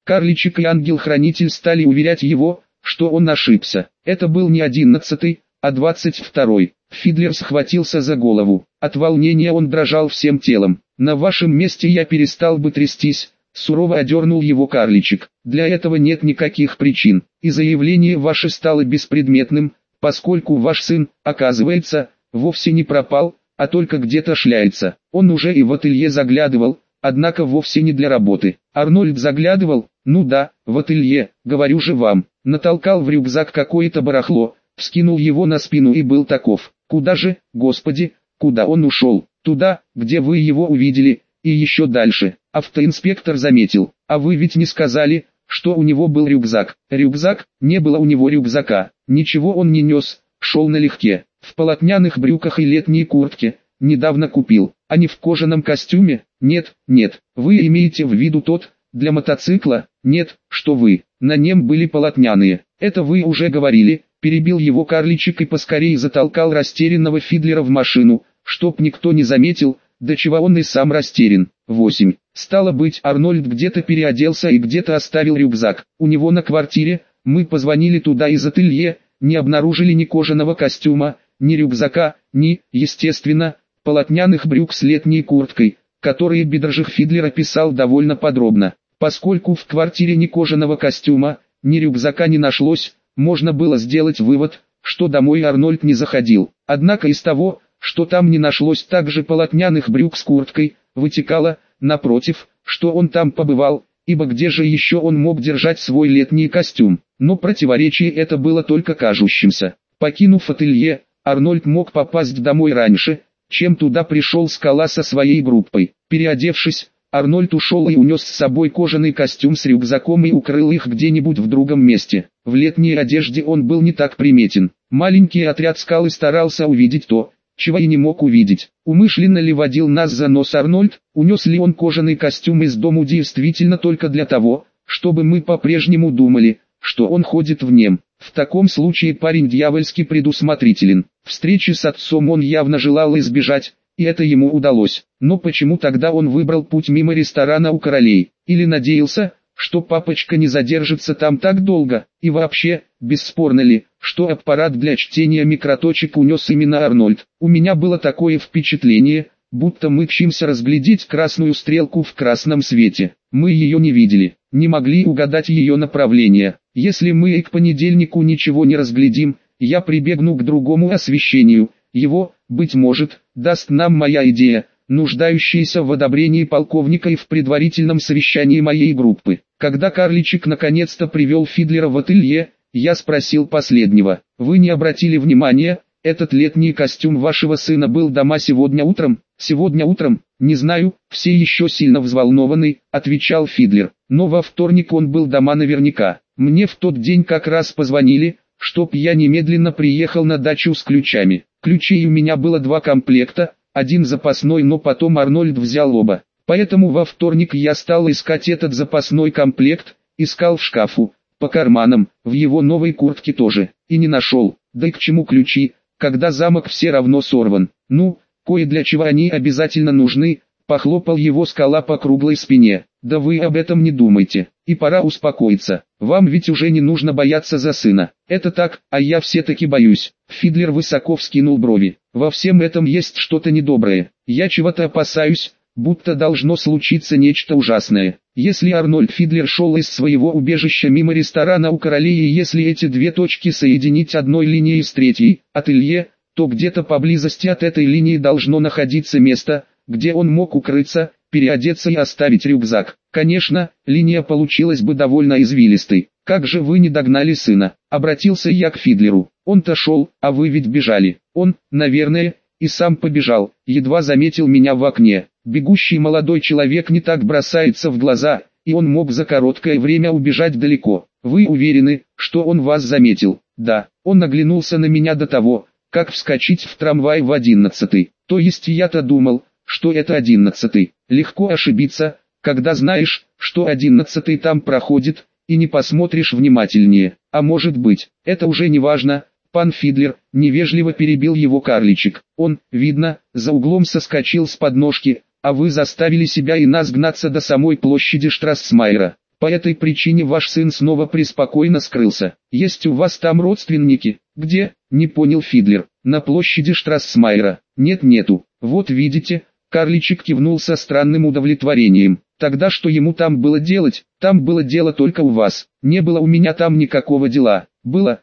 Карличик и ангел-хранитель стали уверять его, что он ошибся. Это был не 11-й, а 22-й. Фидлер схватился за голову. От волнения он дрожал всем телом. «На вашем месте я перестал бы трястись», — сурово одернул его Карличик. «Для этого нет никаких причин, и заявление ваше стало беспредметным, поскольку ваш сын, оказывается, вовсе не пропал, а только где-то шляется. Он уже и в ателье заглядывал, однако вовсе не для работы». Арнольд заглядывал? Ну да, в ателье, говорю же вам. Натолкал в рюкзак какое-то барахло, вскинул его на спину и был таков. Куда же, Господи, куда он ушел? Туда, где вы его увидели, и еще дальше. Автоинспектор заметил. А вы ведь не сказали, что у него был рюкзак. Рюкзак? Не было у него рюкзака. Ничего он не нес, шел налегке. В полотняных брюках и летней куртке. Недавно купил. А не в кожаном костюме? Нет, нет. Вы имеете в виду тот, для мотоцикла? Нет, что вы. На нем были полотняные. Это вы уже говорили. Перебил его Карличик и поскорее затолкал растерянного Фидлера в машину, чтоб никто не заметил, до чего он и сам растерян. 8. Стало быть, Арнольд где-то переоделся и где-то оставил рюкзак. У него на квартире. Мы позвонили туда из ателье, не обнаружили ни кожаного костюма, ни рюкзака, ни, естественно, полотняных брюк с летней курткой, которые Бедржих Фидлер описал довольно подробно. Поскольку в квартире ни кожаного костюма, ни рюкзака не нашлось, можно было сделать вывод, что домой Арнольд не заходил. Однако из того, что там не нашлось также полотняных брюк с курткой, вытекало, напротив, что он там побывал, ибо где же еще он мог держать свой летний костюм. Но противоречие это было только кажущимся. Покинув ателье, Арнольд мог попасть домой раньше, чем туда пришел Скала со своей группой. Переодевшись, Арнольд ушел и унес с собой кожаный костюм с рюкзаком и укрыл их где-нибудь в другом месте. В летней одежде он был не так приметен. Маленький отряд Скалы старался увидеть то, чего и не мог увидеть. Умышленно ли водил нас за нос Арнольд? Унес ли он кожаный костюм из дому действительно только для того, чтобы мы по-прежнему думали, что он ходит в нем? В таком случае парень дьявольски предусмотрителен. Встречи с отцом он явно желал избежать, и это ему удалось. Но почему тогда он выбрал путь мимо ресторана у королей? Или надеялся, что папочка не задержится там так долго? И вообще, бесспорно ли, что аппарат для чтения микроточек унес именно Арнольд? У меня было такое впечатление, будто мы чимся разглядеть красную стрелку в красном свете. Мы ее не видели, не могли угадать ее направление. Если мы и к понедельнику ничего не разглядим, я прибегну к другому освещению. Его, быть может, даст нам моя идея, нуждающаяся в одобрении полковника и в предварительном совещании моей группы. Когда Карличик наконец-то привел Фидлера в ателье, я спросил последнего: «Вы не обратили внимания, этот летний костюм вашего сына был дома сегодня утром?» «Сегодня утром, не знаю, все еще сильно взволнованы», — отвечал Фидлер. «Но во вторник он был дома наверняка. Мне в тот день как раз позвонили, чтоб я немедленно приехал на дачу с ключами. Ключей у меня было 2 комплекта, один запасной, но потом Арнольд взял оба. Поэтому во вторник я стал искать этот запасной комплект, искал в шкафу, по карманам, в его новой куртке тоже, и не нашел. Да и к чему ключи, когда замок все равно сорван? Ну, кое для чего они обязательно нужны», — похлопал его Скала по круглой спине. «Да вы об этом не думайте, и пора успокоиться. Вам ведь уже не нужно бояться за сына». «Это так, а я все-таки боюсь». Фидлер высоко вскинул брови. «Во всем этом есть что-то недоброе. Я чего-то опасаюсь, будто должно случиться нечто ужасное. Если Арнольд Фидлер шел из своего убежища мимо ресторана у королей, и если эти 2 точки соединить одной линией с третьей, ателье, то где-то поблизости от этой линии должно находиться место, где он мог укрыться, переодеться и оставить рюкзак. Конечно, линия получилась бы довольно извилистой. Как же вы не догнали сына?» Обратился я к Фидлеру. «Он-то шел, а вы ведь бежали». Он, наверное, и сам побежал, едва заметил меня в окне. Бегущий молодой человек не так бросается в глаза, и он мог за короткое время убежать далеко. Вы уверены, что он вас заметил? Да, он оглянулся на меня до того, как вскочить в трамвай в 11-й. То есть я-то думал, что это 11-й. Легко ошибиться, когда знаешь, что 11-й там проходит, и не посмотришь внимательнее. А может быть, это уже не важно. Пан Фидлер, невежливо перебил его Карличик. Он, видно, за углом соскочил с подножки, а вы заставили себя и нас гнаться до самой площади Штрассмайера. По этой причине ваш сын снова преспокойно скрылся. Есть у вас там родственники? Где? Не понял Фидлер. На площади Штрассмайера. Нет, нету. Вот видите, карличек кивнул со странным удовлетворением. Тогда что ему там было делать? Там было дело только у вас. Не было у меня там никакого дела. Было.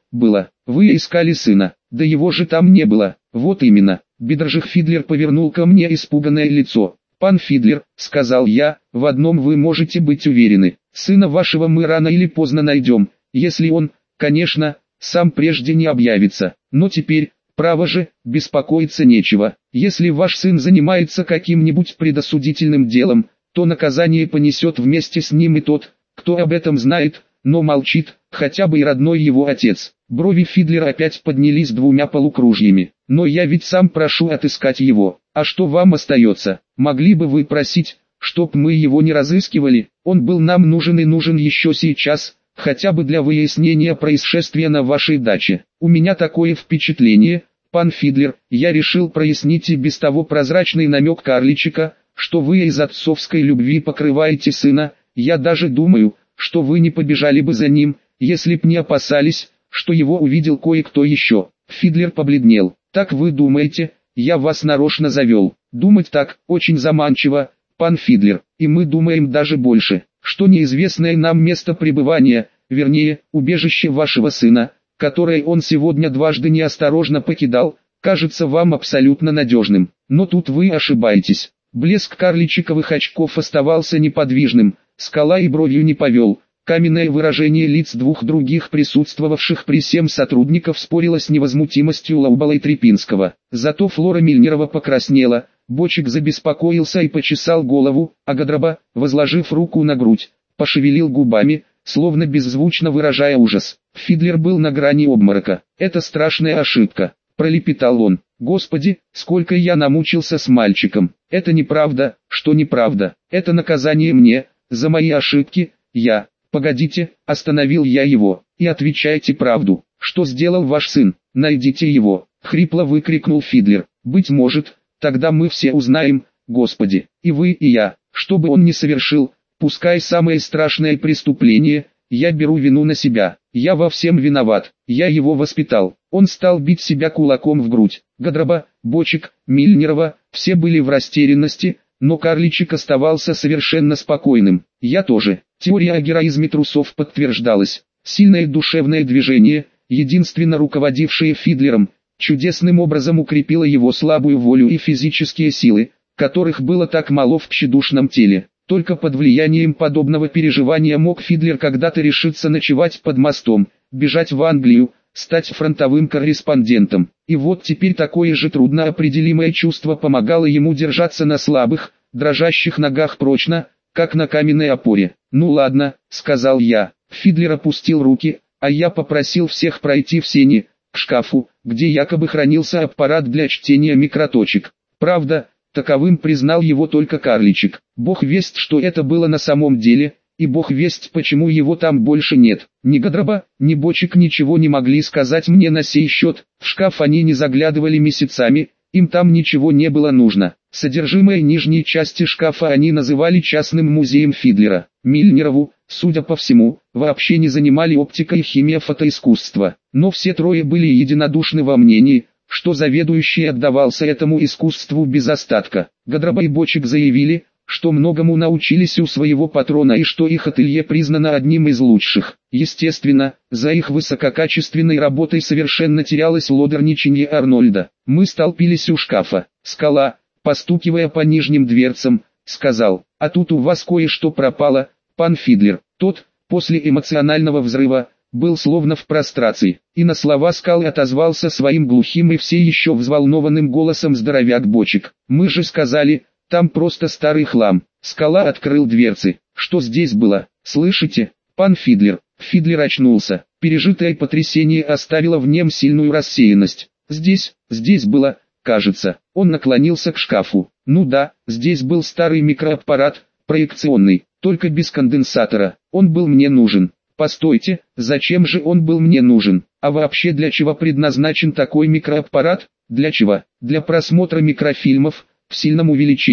Вы искали сына. Да его же там не было. Вот именно. Бедрожих Фидлер повернул ко мне испуганное лицо. «Пан Фидлер», — сказал я, — «в одном вы можете быть уверены. Сына вашего мы рано или поздно найдем, если он, конечно, сам прежде не объявится. Но теперь, право же, беспокоиться нечего. Если ваш сын занимается каким-нибудь предосудительным делом, то наказание понесет вместе с ним и тот, кто об этом знает, но молчит, хотя бы и родной его отец». Брови Фидлера опять поднялись двумя полукружьями. «Но я ведь сам прошу отыскать его. А что вам остается? Могли бы вы просить, чтоб мы его не разыскивали? Он был нам нужен и нужен еще сейчас, хотя бы для выяснения происшествия на вашей даче. У меня такое впечатление, пан Фидлер, я решил прояснить и без того прозрачный намек карличика, что вы из отцовской любви покрываете сына. Я даже думаю, что вы не побежали бы за ним, если б не опасались, что его увидел кое-кто еще». Фидлер побледнел. «Так вы думаете, я вас нарочно завел?» «Думать так, очень заманчиво, пан Фидлер, и мы думаем даже больше, что неизвестное нам место пребывания, вернее, убежище вашего сына, которое он сегодня дважды неосторожно покидал, кажется вам абсолютно надежным. Но тут вы ошибаетесь». Блеск карличиковых очков оставался неподвижным, скала и бровью не повел. Каменное выражение лиц двух других присутствовавших при сем сотрудников спорило с невозмутимостью Лаубала и Трепинского. Зато Флора Мильнерова покраснела, Бочек забеспокоился и почесал голову, а Гадроба, возложив руку на грудь, пошевелил губами, словно беззвучно выражая ужас. Фидлер был на грани обморока. «Это страшная ошибка», — пролепетал он. «Господи, сколько я намучился с мальчиком! Это неправда, что неправда, это наказание мне, за мои ошибки, я...» «Погодите», — остановил я его, — «и отвечайте правду, что сделал ваш сын, найдите его», — хрипло выкрикнул Фидлер. «Быть может, тогда мы все узнаем, Господи, и вы, и я, что бы он ни совершил, пускай самое страшное преступление, я беру вину на себя, я во всем виноват, я его воспитал». Он стал бить себя кулаком в грудь. Гадроба, Бочек, Мильнерова, все были в растерянности, но карличик оставался совершенно спокойным. Я тоже. Теория о героизме трусов подтверждалась. Сильное душевное движение, единственно руководившее Фидлером, чудесным образом укрепило его слабую волю и физические силы, которых было так мало в тщедушном теле. Только под влиянием подобного переживания мог Фидлер когда-то решиться ночевать под мостом, бежать в Англию, стать фронтовым корреспондентом. И вот теперь такое же трудноопределимое чувство помогало ему держаться на слабых, дрожащих ногах прочно, как на каменной опоре. «Ну ладно», — сказал я. Фидлер опустил руки, а я попросил всех пройти в сени, к шкафу, где якобы хранился аппарат для чтения микроточек. Правда, таковым признал его только карличик. Бог весть, что это было на самом деле, и бог весть, почему его там больше нет. Ни Гадроба, ни Бочек ничего не могли сказать мне на сей счет. В шкаф они не заглядывали месяцами, им там ничего не было нужно. Содержимое нижней части шкафа они называли частным музеем Фидлера. Мильнерову, судя по всему, вообще не занимали оптика и химия фотоискусства. Но все трое были единодушны во мнении, что заведующий отдавался этому искусству без остатка. Гадроба и Бочек заявили, что многому научились у своего патрона и что их ателье признано одним из лучших. Естественно, за их высококачественной работой совершенно терялось лодерничанье Арнольда. Мы столпились у шкафа. Скала, постукивая по нижним дверцам, сказал: «А тут у вас кое-что пропало, пан Фидлер». Тот, после эмоционального взрыва, был словно в прострации, и на слова Скалы отозвался своим глухим и все еще взволнованным голосом здоровяк Бочек. «Мы же сказали, там просто старый хлам». Скала открыл дверцы. «Что здесь было, слышите, пан Фидлер?» Фидлер очнулся. Пережитое потрясение оставило в нем сильную рассеянность. Здесь было, кажется». Он наклонился к шкафу. «Ну да, здесь был старый микроаппарат, проекционный, только без конденсатора. Он был мне нужен». «Постойте, зачем же он был мне нужен? А вообще для чего предназначен такой микроаппарат?» «Для чего? Для просмотра микрофильмов в сильном увеличении.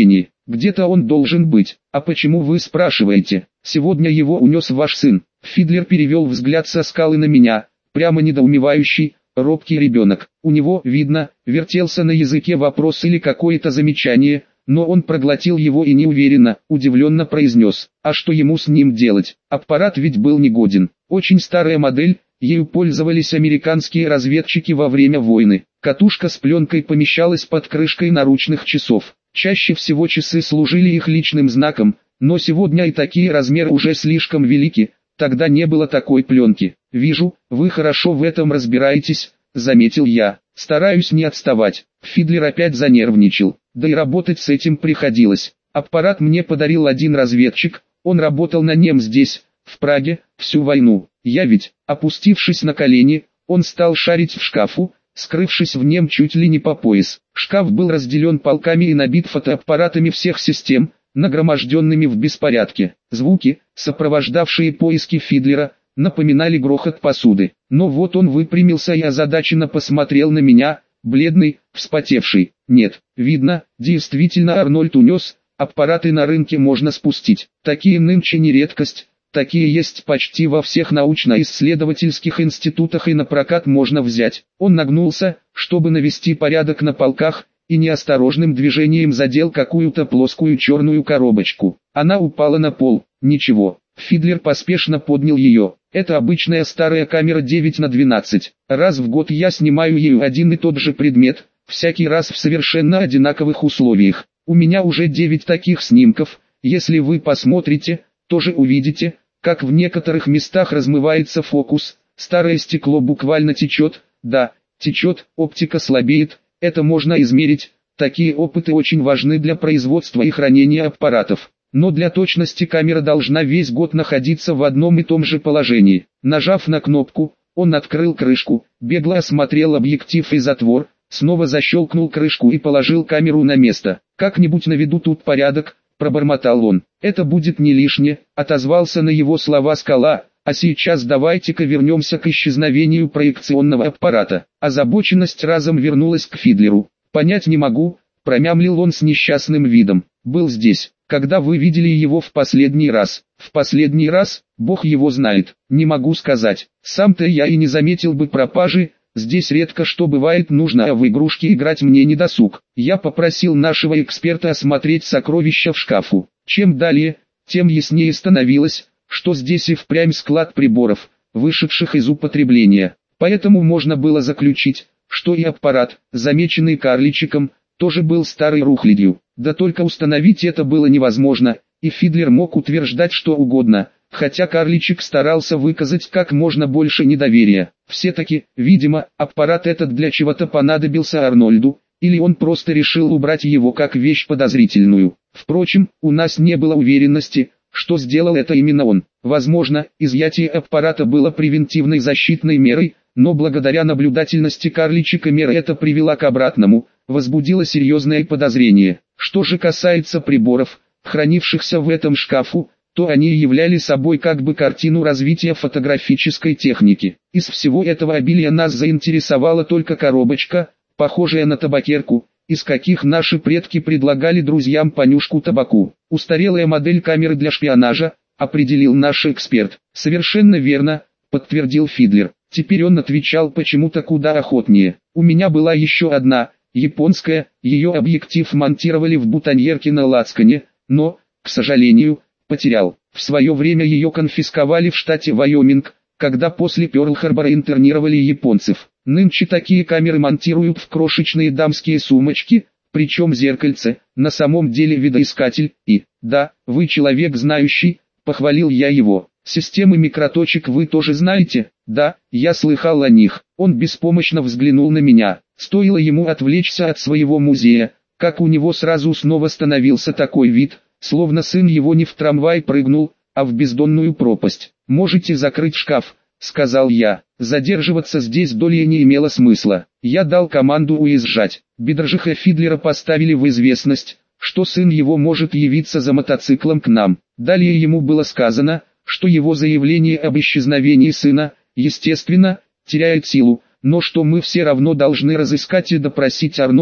Где-то он должен быть. А почему вы спрашиваете? Сегодня его унес ваш сын. Фидлер перевел взгляд со скалы на меня, прямо недоумевающий, робкий ребенок. У него, видно, вертелся на языке вопрос или какое-то замечание, но он проглотил его и неуверенно, удивленно произнес: а что ему с ним делать? Аппарат ведь был негоден. Очень старая модель, ею пользовались американские разведчики во время войны. Катушка с пленкой помещалась под крышкой наручных часов. Чаще всего часы служили их личным знаком, но сегодня и такие размеры уже слишком велики, тогда не было такой пленки. «Вижу, вы хорошо в этом разбираетесь», — заметил я. «Стараюсь не отставать». Фидлер опять занервничал, да и работать с этим приходилось. Аппарат мне подарил один разведчик, он работал на нем здесь, в Праге, всю войну. Я ведь, опустившись на колени, он стал шарить в шкафу, скрывшись в нем чуть ли не по пояс. Шкаф был разделен полками и набит фотоаппаратами всех систем, нагроможденными в беспорядке. Звуки, сопровождавшие поиски Фидлера, напоминали грохот посуды. Но вот он выпрямился и озадаченно посмотрел на меня, бледный, вспотевший. Нет, видно, действительно Арнольд унес, аппараты на рынке можно спустить. Такие нынче не редкость. Такие есть почти во всех научно-исследовательских институтах и на прокат можно взять. Он нагнулся, чтобы навести порядок на полках, и неосторожным движением задел какую-то плоскую черную коробочку. Она упала на пол. Ничего. Фидлер поспешно поднял ее. Это обычная старая камера 9×12. Раз в год я снимаю ею один и тот же предмет, всякий раз в совершенно одинаковых условиях. У меня уже 9 таких снимков. Если вы посмотрите, тоже увидите, как в некоторых местах размывается фокус, старое стекло буквально течет, да, течет, оптика слабеет, это можно измерить, такие опыты очень важны для производства и хранения аппаратов. Но для точности камера должна весь год находиться в одном и том же положении. Нажав на кнопку, он открыл крышку, бегло осмотрел объектив и затвор, снова защелкнул крышку и положил камеру на место. «Как-нибудь наведу тут порядок», — пробормотал он. «Это будет не лишнее», — отозвался на его слова Скала. «А сейчас давайте-ка вернемся к исчезновению проекционного аппарата». Озабоченность разом вернулась к Фидлеру. «Понять не могу», — промямлил он с несчастным видом. «Был здесь. Когда вы видели его в последний раз?» «В последний раз? Бог его знает. Не могу сказать. Сам-то я и не заметил бы пропажи. Здесь редко что бывает, нужно, а в игрушки играть мне не досуг. Я попросил нашего эксперта осмотреть сокровища в шкафу. Чем далее, тем яснее становилось, что здесь и впрямь склад приборов, вышедших из употребления. Поэтому можно было заключить, что и аппарат, замеченный карличиком, тоже был старой рухлядью. Да только установить это было невозможно, и Фидлер мог утверждать что угодно, хотя карличик старался выказать как можно больше недоверия. Все-таки, видимо, аппарат этот для чего-то понадобился Арнольду, или он просто решил убрать его как вещь подозрительную. Впрочем, у нас не было уверенности, что сделал это именно он. Возможно, изъятие аппарата было превентивной защитной мерой, но благодаря наблюдательности карличика мера это привела к обратному, возбудило серьезное подозрение. Что же касается приборов, хранившихся в этом шкафу, то они являли собой как бы картину развития фотографической техники. Из всего этого обилия нас заинтересовала только коробочка, похожая на табакерку, из каких наши предки предлагали друзьям понюшку табаку. Устарелая модель камеры для шпионажа, определил наш эксперт. «Совершенно верно», подтвердил Фидлер. Теперь он отвечал почему-то куда охотнее. «У меня была еще одна, японская, ее объектив монтировали в бутоньерке на лацкане, но, к сожалению, потерял. В свое время ее конфисковали в штате Вайоминг, когда после Пёрл-Харбора интернировали японцев. Нынче такие камеры монтируют в крошечные дамские сумочки, причем зеркальце, на самом деле видоискатель, и, да, вы человек знающий, похвалил я его. Системы микроточек вы тоже знаете? Да, я слыхал о них. Он беспомощно взглянул на меня. Стоило ему отвлечься от своего музея, как у него сразу снова становился такой вид, словно сын его не в трамвай прыгнул, а в бездонную пропасть. «Можете закрыть шкаф», — сказал я. Задерживаться здесь долей не имело смысла. Я дал команду уезжать. Бедржиха Фидлера поставили в известность, что сын его может явиться за мотоциклом к нам. Далее ему было сказано, что его заявление об исчезновении сына, естественно, теряет силу, но что мы все равно должны разыскать и допросить Арнольда,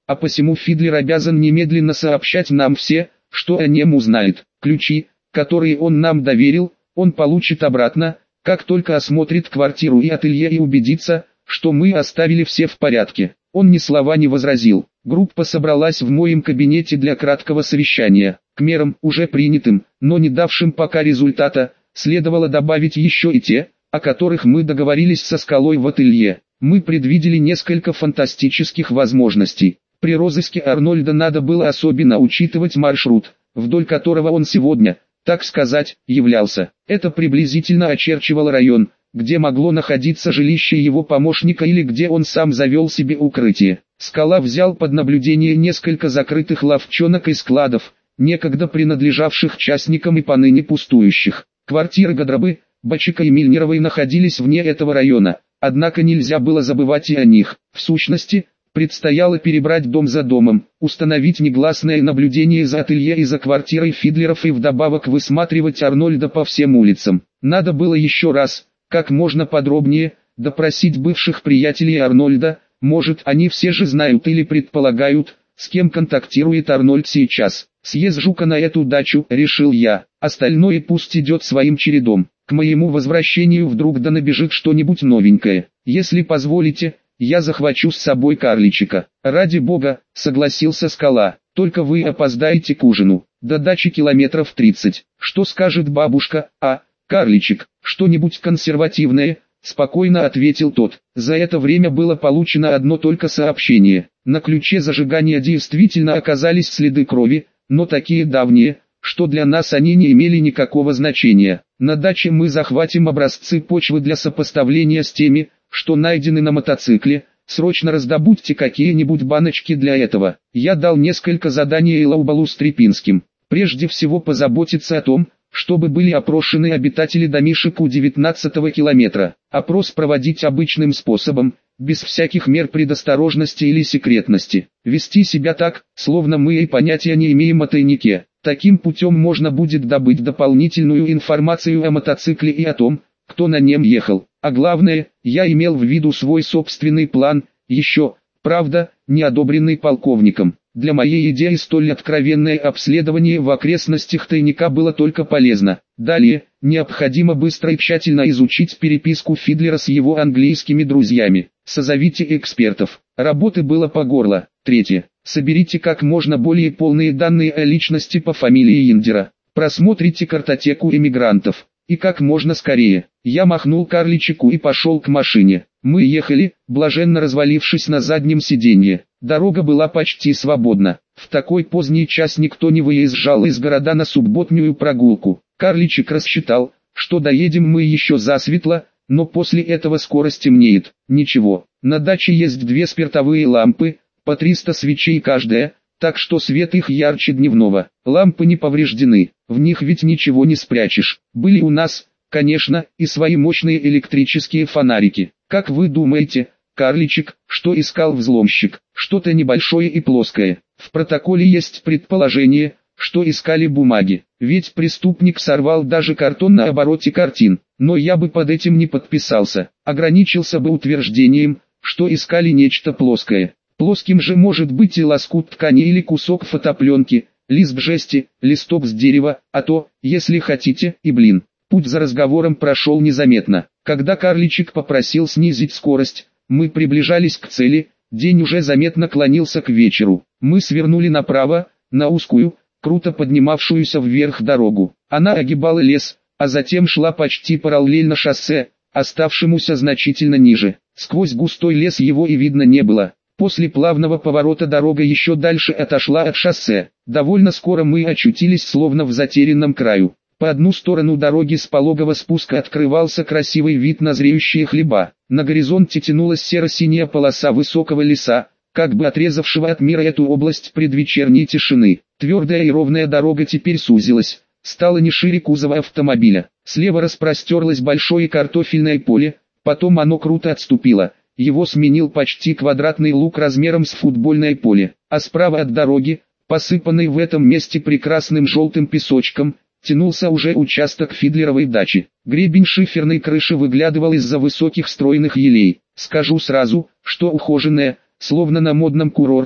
а посему Фидлер обязан немедленно сообщать нам все, что о нем узнает. Ключи, которые он нам доверил, он получит обратно, как только осмотрит квартиру и ателье и убедится, что мы оставили все в порядке. Он ни слова не возразил. Группа собралась в моем кабинете для краткого совещания. К мерам, уже принятым, но не давшим пока результата, следовало добавить еще и те, о которых мы договорились со Скалой в ателье. Мы предвидели несколько фантастических возможностей. При розыске Арнольда надо было особенно учитывать маршрут, вдоль которого он сегодня, так сказать, являлся. Это приблизительно очерчивало район, где могло находиться жилище его помощника или где он сам завел себе укрытие. Скала взял под наблюдение несколько закрытых лавчонок и складов, некогда принадлежавших частникам и поныне пустующих. Квартиры Гадрабы, Бачика и Мильнеровой находились вне этого района, однако нельзя было забывать и о них. В сущности, предстояло перебрать дом за домом, установить негласное наблюдение за ателье и за квартирой Фидлеров и вдобавок высматривать Арнольда по всем улицам. Надо было еще раз, как можно подробнее, допросить бывших приятелей Арнольда, может они все же знают или предполагают, с кем контактирует Арнольд сейчас. Съезжу-ка на эту дачу, решил я, остальное пусть идет своим чередом. К моему возвращению вдруг да набежит что-нибудь новенькое. Если позволите, я захвачу с собой Карличика. Ради бога, согласился Скала, только вы опоздаете к ужину. До дачи километров 30. Что скажет бабушка, Карличик, что-нибудь консервативное? Спокойно ответил тот. За это время было получено одно только сообщение. На ключе зажигания действительно оказались следы крови, но такие давние, что для нас они не имели никакого значения. На даче мы захватим образцы почвы для сопоставления с теми, что найдены на мотоцикле. Срочно раздобудьте какие-нибудь баночки для этого. Я дал несколько заданий Лаубалу Стрепинским. Прежде всего позаботиться о том, чтобы были опрошены обитатели домишек у 19-го километра. Опрос проводить обычным способом, без всяких мер предосторожности или секретности. Вести себя так, словно мы и понятия не имеем о тайнике. Таким путем можно будет добыть дополнительную информацию о мотоцикле и о том, кто на нем ехал. А главное, я имел в виду свой собственный план, еще, правда, не одобренный полковником. Для моей идеи столь откровенное обследование в окрестностях тайника было только полезно. Далее, необходимо быстро и тщательно изучить переписку Фидлера с его английскими друзьями. Созовите экспертов. Работы было по горло. Третье. Соберите как можно более полные данные о личности по фамилии Йиндера. Просмотрите картотеку эмигрантов. И как можно скорее. Я махнул Карличику и пошел к машине. Мы ехали, блаженно развалившись на заднем сиденье. Дорога была почти свободна. В такой поздний час никто не выезжал из города на субботнюю прогулку. Карличик рассчитал, что доедем мы еще засветло, но после этого скоро стемнеет. Ничего, на даче есть 2 спиртовые лампы, по 300 свечей каждая, так что свет их ярче дневного. Лампы не повреждены, в них ведь ничего не спрячешь. Были у нас, конечно, и свои мощные электрические фонарики. Как вы думаете, Карличик, что искал взломщик? Что-то небольшое и плоское. В протоколе есть предположение, что искали бумаги. Ведь преступник сорвал даже картон на обороте картин. Но я бы под этим не подписался. Ограничился бы утверждением, что искали нечто плоское. Плоским же может быть и лоскут ткани или кусок фотопленки, лист жести, листок с дерева, а то, если хотите, и блин. Путь за разговором прошел незаметно. Когда Карличик попросил снизить скорость, мы приближались к цели, день уже заметно клонился к вечеру. Мы свернули направо, на узкую, круто поднимавшуюся вверх дорогу. Она огибала лес, а затем шла почти параллельно шоссе, оставшемуся значительно ниже. Сквозь густой лес его и видно не было. После плавного поворота дорога еще дальше отошла от шоссе. Довольно скоро мы очутились словно в затерянном краю. По одну сторону дороги с пологого спуска открывался красивый вид на зреющие хлеба. На горизонте тянулась серо-синяя полоса высокого леса, как бы отрезавшего от мира эту область предвечерней тишины. Твердая и ровная дорога теперь сузилась, стала не шире кузова автомобиля. Слева распростерлось большое картофельное поле, потом оно круто отступило. Его сменил почти квадратный луг размером с футбольное поле, а справа от дороги, посыпанный в этом месте прекрасным желтым песочком, тянулся уже участок Фидлеровой дачи. Гребень шиферной крыши выглядывал из-за высоких стройных елей. Скажу сразу, что ухоженная, словно на модном курорте,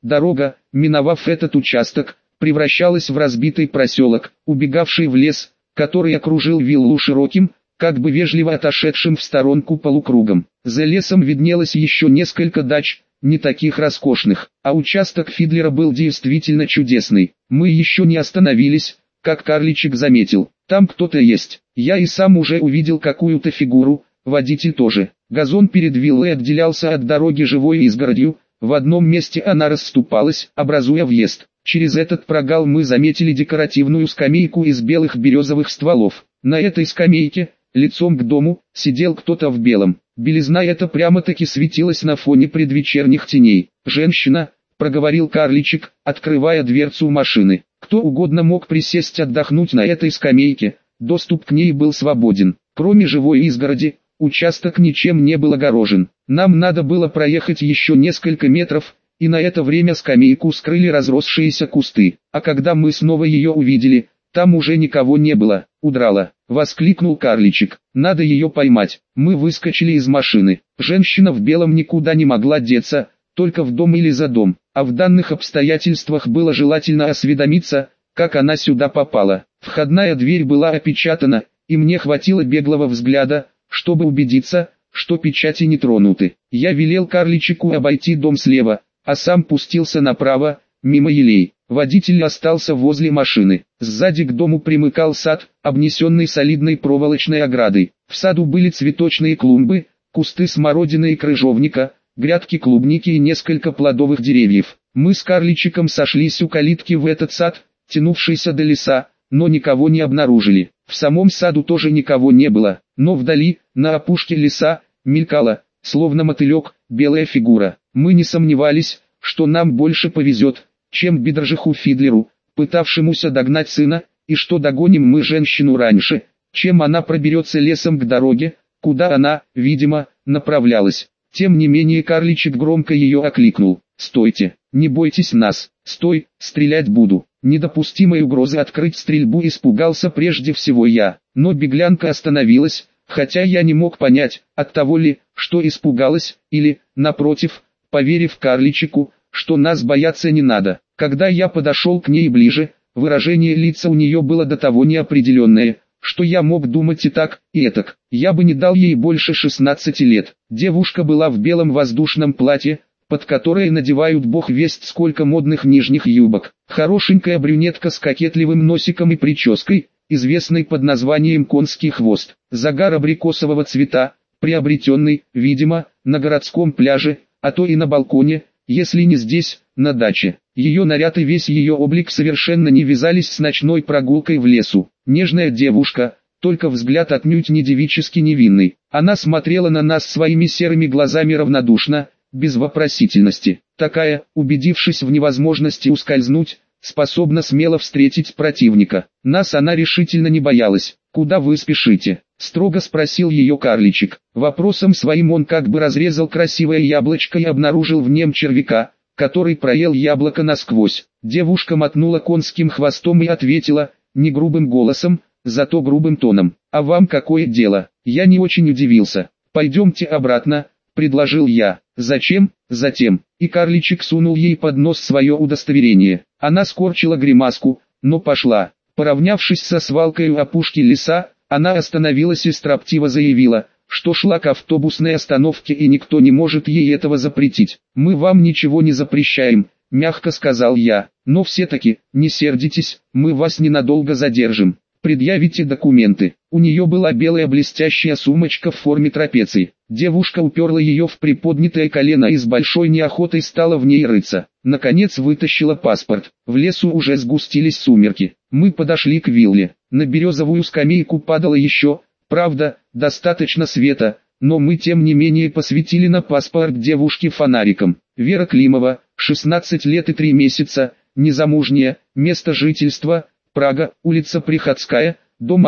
Дорога, миновав этот участок, превращалась в разбитый проселок, убегавший в лес, который окружил виллу широким, как бы вежливо отошедшим в сторонку полукругом. За лесом виднелось еще несколько дач, не таких роскошных, а участок Фидлера был действительно чудесный. Мы еще не остановились, как карличик заметил: там кто-то есть. Я и сам уже увидел какую-то фигуру, водитель тоже. Газон перед виллой отделялся от дороги живой изгородью, в одном месте она расступалась, образуя въезд. Через этот прогал мы заметили декоративную скамейку из белых березовых стволов. На этой скамейке, лицом к дому, сидел кто-то в белом. Белизна эта прямо-таки светилась на фоне предвечерних теней. «Женщина», — проговорил карличик, открывая дверцу машины. Кто угодно мог присесть отдохнуть на этой скамейке, доступ к ней был свободен. Кроме живой изгороди, участок ничем не был огорожен. Нам надо было проехать еще несколько метров, и на это время скамейку скрыли разросшиеся кусты. А когда мы снова ее увидели, там уже никого не было. «Удрала!» — воскликнул карличик. «Надо ее поймать». Мы выскочили из машины. Женщина в белом никуда не могла деться, только в дом или за дом. А в данных обстоятельствах было желательно осведомиться, как она сюда попала. Входная дверь была опечатана, и мне хватило беглого взгляда, чтобы убедиться, что печати не тронуты. Я велел карличику обойти дом слева, а сам пустился направо, мимо елей. Водитель остался возле машины. Сзади к дому примыкал сад, обнесенный солидной проволочной оградой. В саду были цветочные клумбы, кусты смородины и крыжовника, грядки клубники и несколько плодовых деревьев. Мы с карличиком сошлись у калитки в этот сад, тянувшийся до леса, но никого не обнаружили. В самом саду тоже никого не было, но вдали, на опушке леса, мелькала, словно мотылек, белая фигура. Мы не сомневались, что нам больше повезет, чем бедрожиху Фидлеру, пытавшемуся догнать сына, и что догоним мы женщину раньше, чем она проберется лесом к дороге, куда она, видимо, направлялась. Тем не менее карличик громко ее окликнул. «Стойте, не бойтесь нас, стой, стрелять буду». Недопустимой угрозы открыть стрельбу испугался прежде всего я, но беглянка остановилась, хотя я не мог понять, от того ли, что испугалась, или, напротив, поверив карличику, что нас бояться не надо. Когда я подошел к ней ближе, выражение лица у нее было до того неопределенное, что я мог думать и так, и этак. Я бы не дал ей больше 16 лет. Девушка была в белом воздушном платье, под которое надевают бог весть сколько модных нижних юбок. Хорошенькая брюнетка с кокетливым носиком и прической, известной под названием «конский хвост». Загар абрикосового цвета, приобретенный, видимо, на городском пляже, а то и на балконе, если не здесь, на даче. Ее наряд и весь ее облик совершенно не вязались с ночной прогулкой в лесу. Нежная девушка, только взгляд отнюдь не девически невинный. Она смотрела на нас своими серыми глазами равнодушно, без вопросительности. Такая, убедившись в невозможности ускользнуть, способна смело встретить противника. Нас она решительно не боялась. «Куда вы спешите?» — строго спросил ее карличик. Вопросом своим он как бы разрезал красивое яблочко и обнаружил в нем червяка, который проел яблоко насквозь. Девушка мотнула конским хвостом и ответила, не грубым голосом, зато грубым тоном: «А вам какое дело?» Я не очень удивился. «Пойдемте обратно», — предложил я. «Зачем?» «Затем». И карличик сунул ей под нос свое удостоверение. Она скорчила гримаску, но пошла. Поравнявшись со свалкой у опушки леса, она остановилась и строптиво заявила, что шла к автобусной остановке и никто не может ей этого запретить. «Мы вам ничего не запрещаем», — мягко сказал я, — «но все-таки, не сердитесь, мы вас ненадолго задержим. Предъявите документы». У нее была белая блестящая сумочка в форме трапеции. Девушка уперла ее в приподнятое колено и с большой неохотой стала в ней рыться. Наконец вытащила паспорт. В лесу уже сгустились сумерки. Мы подошли к вилле. На березовую скамейку падало еще, правда, достаточно света, но мы тем не менее посветили на паспорт девушки фонариком. Вера Климова, 16 лет и 3 месяца, незамужняя, место жительства, Прага, улица Приходская, дом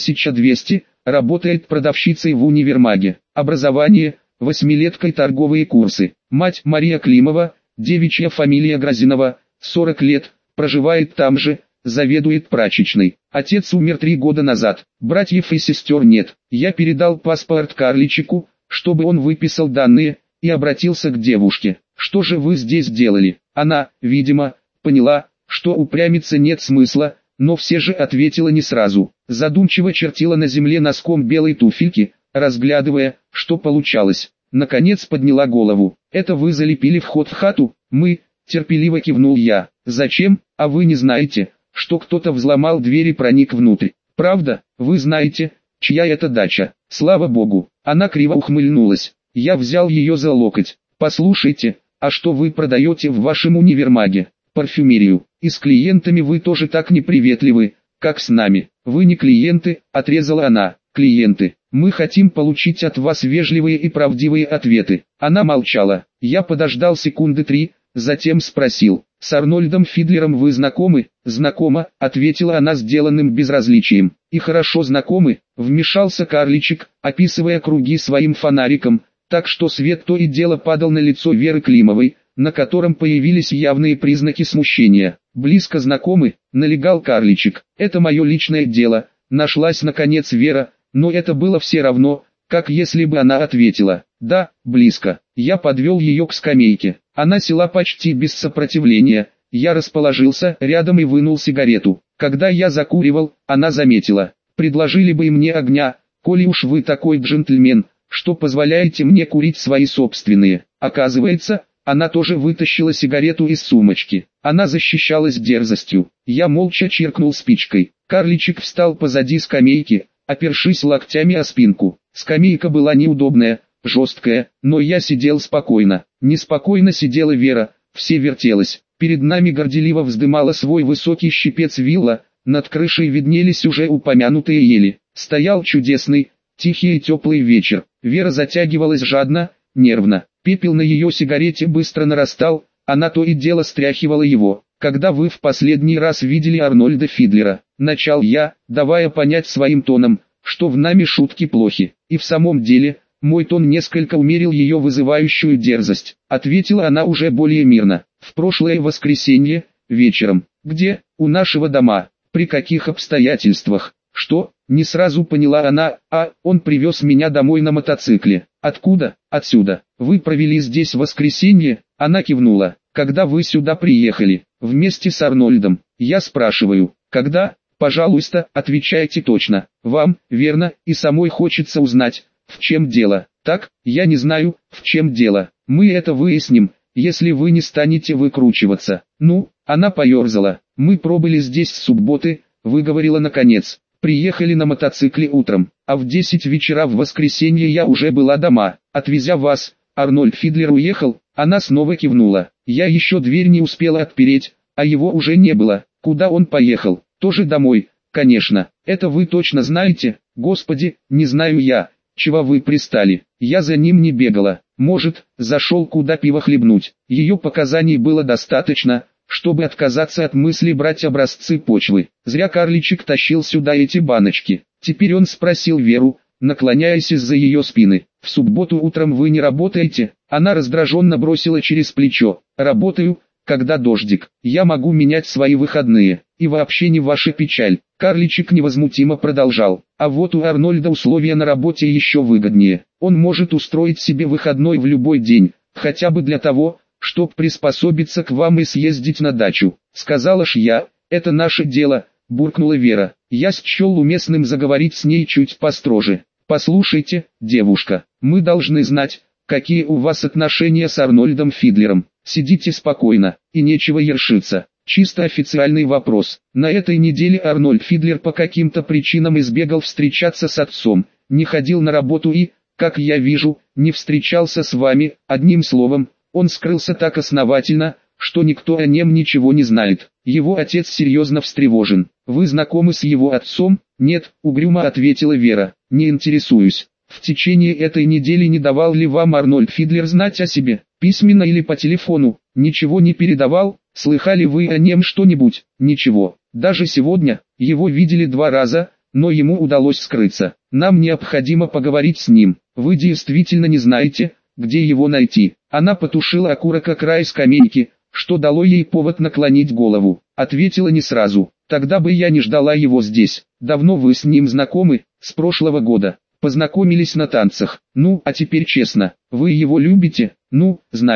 1200, работает продавщицей в универмаге. Образование, 8-леткой торговые курсы. Мать Мария Климова, девичья фамилия Грозинова, 40 лет, проживает там же, заведует прачечной. Отец умер 3 года назад, братьев и сестер нет. Я передал паспорт карличику, чтобы он выписал данные, и обратился к девушке. что же вы здесь делали? Она, видимо, поняла, что упрямиться нет смысла, но все же ответила не сразу. Задумчиво чертила на земле носком белой туфельки, разглядывая, что получалось. Наконец подняла голову. «Это вы залепили вход в хату?» «Мы», терпеливо кивнул я. «Зачем? А вы не знаете, что кто-то взломал дверь и проник внутрь? Правда? Вы знаете, чья это дача?» «Слава богу!» Она криво ухмыльнулась. Я взял ее за локоть. «Послушайте, а что вы продаете в вашем универмаге?» «Парфюмерию. И с клиентами вы тоже так неприветливы, как с нами». «Вы не клиенты», отрезала она. «Клиенты. Мы хотим получить от вас вежливые и правдивые ответы». Она молчала. Я подождал секунды 3, затем спросил: «С Арнольдом Фидлером вы знакомы?» «Знакома», ответила она сделанным безразличием. «И хорошо знакомы», вмешался карличик, описывая круги своим фонариком, так что свет то и дело падал на лицо Веры Климовой, на котором появились явные признаки смущения. «Близко знакомы», налегал карличик. «Это мое личное дело», нашлась наконец Вера, но это было все равно, как если бы она ответила: «Да, близко». Я подвел ее к скамейке. Она села почти без сопротивления. Я расположился рядом и вынул сигарету. Когда я закуривал, она заметила: «Предложили бы и мне огня, коли уж вы такой джентльмен, что позволяете мне курить свои собственные». Оказывается, она тоже вытащила сигарету из сумочки. Она защищалась дерзостью. Я молча чиркнул спичкой. Карличик встал позади скамейки, опершись локтями о спинку. Скамейка была неудобная, жесткая, но я сидел спокойно. Неспокойно сидела Вера, все вертелось. Перед нами горделиво вздымала свой высокий щипец вилла, над крышей виднелись уже упомянутые ели. Стоял чудесный, тихий и теплый вечер. Вера затягивалась жадно, нервно. Пепел на ее сигарете быстро нарастал, она то и дело стряхивала его. «Когда вы в последний раз видели Арнольда Фидлера?» Начал я, давая понять своим тоном, что в нами шутки плохи. И в самом деле, мой тон несколько умерил ее вызывающую дерзость. Ответила она уже более мирно. «В прошлое воскресенье, вечером». «Где?» «У нашего дома». «При каких обстоятельствах?» «Что?» Не сразу поняла она. Он привез меня домой на мотоцикле». «Откуда?» «Отсюда». «Вы провели здесь воскресенье?» Она кивнула. «Когда вы сюда приехали?» «Вместе с Арнольдом». Я спрашиваю: «Когда?» «Пожалуйста, отвечайте точно. Вам, верно, и самой хочется узнать, в чем дело». «Так, я не знаю, в чем дело. Мы это выясним, если вы не станете выкручиваться». «Ну?» Она поерзала. «Мы пробыли здесь с субботы», выговорила наконец. «Приехали на мотоцикле утром, а в 10 вечера в воскресенье я уже была дома, отвезя вас». «Арнольд Фидлер уехал?» Она снова кивнула. «Я еще дверь не успела отпереть, а его уже не было». «Куда он поехал?» «Тоже домой, конечно». «Это вы точно знаете?» «Господи, не знаю я. Чего вы пристали? Я за ним не бегала. Может, зашел куда пиво хлебнуть». Ее показаний было достаточно, чтобы отказаться от мысли брать образцы почвы. Зря карличик тащил сюда эти баночки. Теперь он спросил Веру, наклоняясь из-за ее спины: «В субботу утром вы не работаете?» Она раздраженно бросила через плечо: «Работаю, когда дождик. Я могу менять свои выходные. И вообще не ваша печаль». Карличик невозмутимо продолжал: «А вот у Арнольда условия на работе еще выгоднее. Он может устроить себе выходной в любой день, хотя бы для того, чтобы приспособиться к вам и съездить на дачу». «Сказала ж я, это наше дело», буркнула Вера. Я счел уместным заговорить с ней чуть построже. «Послушайте, девушка, мы должны знать, какие у вас отношения с Арнольдом Фидлером. Сидите спокойно, и нечего ершиться. Чисто официальный вопрос. На этой неделе Арнольд Фидлер по каким-то причинам избегал встречаться с отцом, не ходил на работу и, как я вижу, не встречался с вами. Одним словом, он скрылся так основательно, что никто о нем ничего не знает. Его отец серьезно встревожен. Вы знакомы с его отцом?» «Нет», угрюмо ответила Вера. «Не интересуюсь. В течение этой недели не давал ли вам Арнольд Фидлер знать о себе? Письменно или по телефону?» «Ничего не передавал. Слыхали вы о нем что-нибудь?» «Ничего. Даже сегодня, его видели 2 раза, но ему удалось скрыться. Нам необходимо поговорить с ним. Вы действительно не знаете, где его найти?» Она потушила окурок о край скамейки, что дало ей повод наклонить голову. Ответила не сразу. «Тогда бы я не ждала его здесь. Давно вы с ним знакомы?» «С прошлого года. Познакомились на танцах». «Ну, а теперь честно, вы его любите?» «Ну, знаете,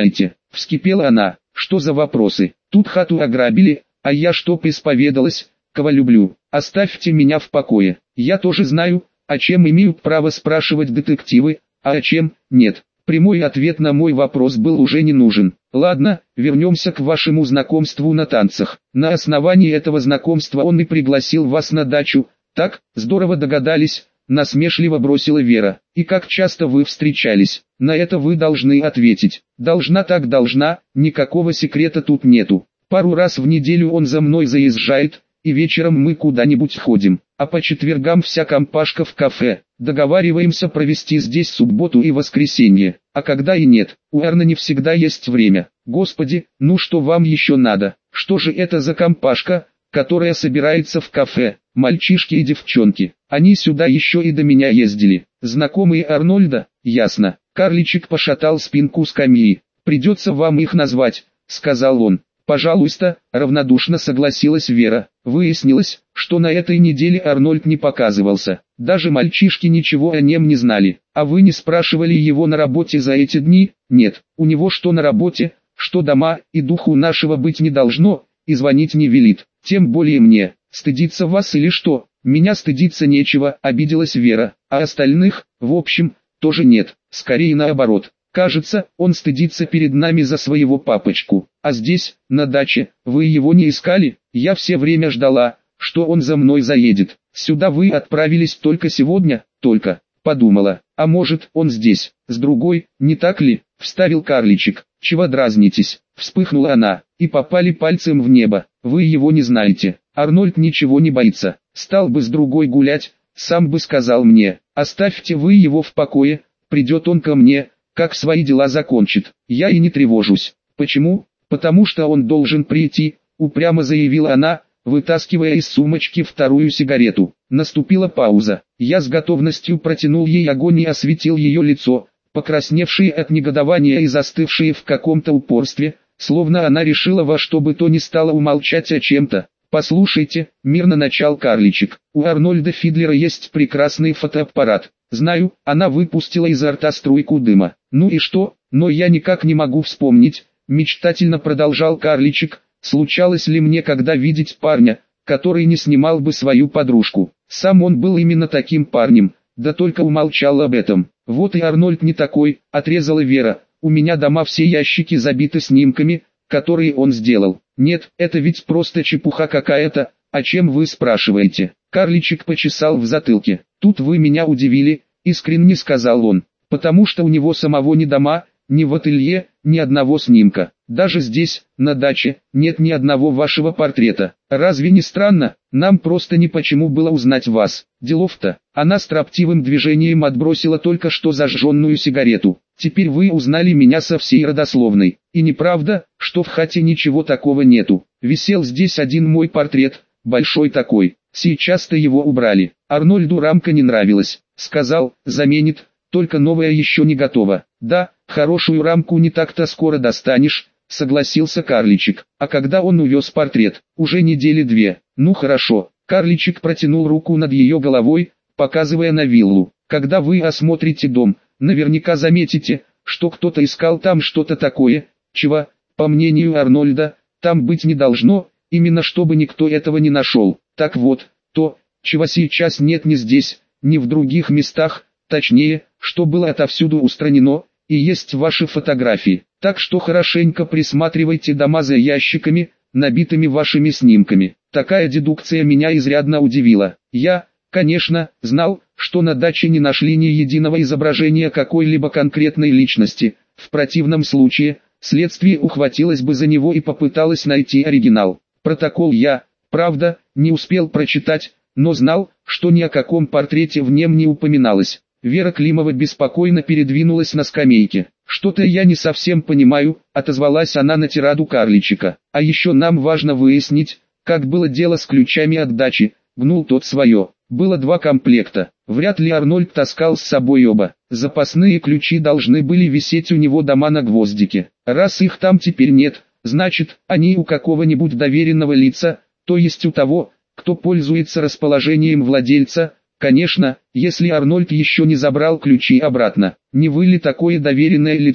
Вскипела она. Что за вопросы? Тут хату ограбили, а я чтоб исповедалась, кого люблю. Оставьте меня в покое. Я тоже знаю, о чем имеют право спрашивать детективы, а о чем нет. Прямой ответ на мой вопрос был уже не нужен. Ладно, вернемся к вашему знакомству на танцах. На основании этого знакомства он и пригласил вас на дачу. Так, здорово догадались, насмешливо бросила Вера. И как часто вы встречались? На это вы должны ответить. Должна так должна, никакого секрета тут нету. Пару раз в неделю он за мной заезжает, и вечером мы куда-нибудь ходим. А по четвергам вся компашка в кафе. Договариваемся провести здесь субботу и воскресенье. А когда и нет, у Эрна не всегда есть время. Господи, ну что вам еще надо? Что же это за компашка, которая собирается в кафе? Мальчишки и девчонки. Они сюда еще и до меня ездили. Знакомые Арнольда? Ясно. Карличик пошатал спинку скамьи. Придется вам их назвать, сказал он. «Пожалуйста», — равнодушно согласилась Вера. Выяснилось, что на этой неделе Арнольд не показывался. Даже мальчишки ничего о нем не знали. А вы не спрашивали его на работе за эти дни? Нет, у него что на работе, что дома, и духу нашего быть не должно, и звонить не велит. Тем более мне. Стыдиться вас или что? Меня стыдиться нечего, обиделась Вера. А остальных, в общем, тоже нет. Скорее наоборот. Кажется, он стыдится перед нами за своего папочку. А здесь, на даче, вы его не искали? Я все время ждала, что он за мной заедет. Сюда вы отправились только сегодня? Только. Подумала, а может он здесь, с другой, не так ли? Вставил Карличик. Чего дразнитесь? Вспыхнула она, и попали пальцем в небо. Вы его не знаете. Арнольд ничего не боится. Стал бы с другой гулять, сам бы сказал мне. Оставьте вы его в покое, придет он ко мне, как свои дела закончит. Я и не тревожусь. Почему? Потому что он должен прийти, упрямо заявила она, вытаскивая из сумочки вторую сигарету. Наступила пауза. Я с готовностью протянул ей огонь и осветил ее лицо, покрасневшее от негодования и застывшее в каком-то упорстве, словно она решила во что бы то ни стало умолчать о чем-то. «Послушайте», — мирно начал Карличик, — «у Арнольда Фидлера есть прекрасный фотоаппарат. Знаю, она выпустила изо рта струйку дыма. Ну и что? Но я никак не могу вспомнить», — мечтательно продолжал Карличик, — «случалось ли мне когда видеть парня, который не снимал бы свою подружку. Сам он был именно таким парнем, да только умолчал об этом. Вот и Арнольд не такой», — отрезала Вера. «У меня дома все ящики забиты снимками, которые он сделал. Нет, это ведь просто чепуха какая-то, о чем вы спрашиваете?» Карличик почесал в затылке. «Тут вы меня удивили», — искренне сказал он, «потому что у него самого ни дома, ни в ателье, ни одного снимка. Даже здесь, на даче, нет ни одного вашего портрета. Разве не странно? Нам просто ни почему было узнать вас. Делов-то». Она строптивым движением отбросила только что зажженную сигарету. «Теперь вы узнали меня со всей родословной. И неправда, что в хате ничего такого нету. Висел здесь один мой портрет, большой такой. Сейчас-то его убрали. Арнольду рамка не нравилась. Сказал, заменит, только новая еще не готова». «Да, хорошую рамку не так-то скоро достанешь», — согласился Карличик. «А когда он увез портрет? Уже недели 2. Ну хорошо». Карличик протянул руку над ее головой, показывая на виллу. «Когда вы осмотрите дом, наверняка заметите, что кто-то искал там что-то такое, чего, по мнению Арнольда, там быть не должно, именно чтобы никто этого не нашел. Так вот, то, чего сейчас нет ни здесь, ни в других местах, точнее, что было отовсюду устранено, и есть ваши фотографии. Так что хорошенько присматривайте дома за ящиками, набитыми вашими снимками». Такая дедукция меня изрядно удивила. Я, конечно, знал, что на даче не нашли ни единого изображения какой-либо конкретной личности. В противном случае, следствие ухватилось бы за него и попыталось найти оригинал. Протокол я, правда, не успел прочитать, но знал, что ни о каком портрете в нем не упоминалось. Вера Климова беспокойно передвинулась на скамейке. «Что-то я не совсем понимаю», — отозвалась она на тираду Карличика. «А еще нам важно выяснить, как было дело с ключами от дачи», — гнул тот свое. «Было 2 комплекта. Вряд ли Арнольд таскал с собой оба. Запасные ключи должны были висеть у него дома на гвоздике. Раз их там теперь нет, значит, они у какого-нибудь доверенного лица, то есть у того, кто пользуется расположением владельца. Конечно, если Арнольд еще не забрал ключи обратно. Не вы ли такое доверенное лицо?»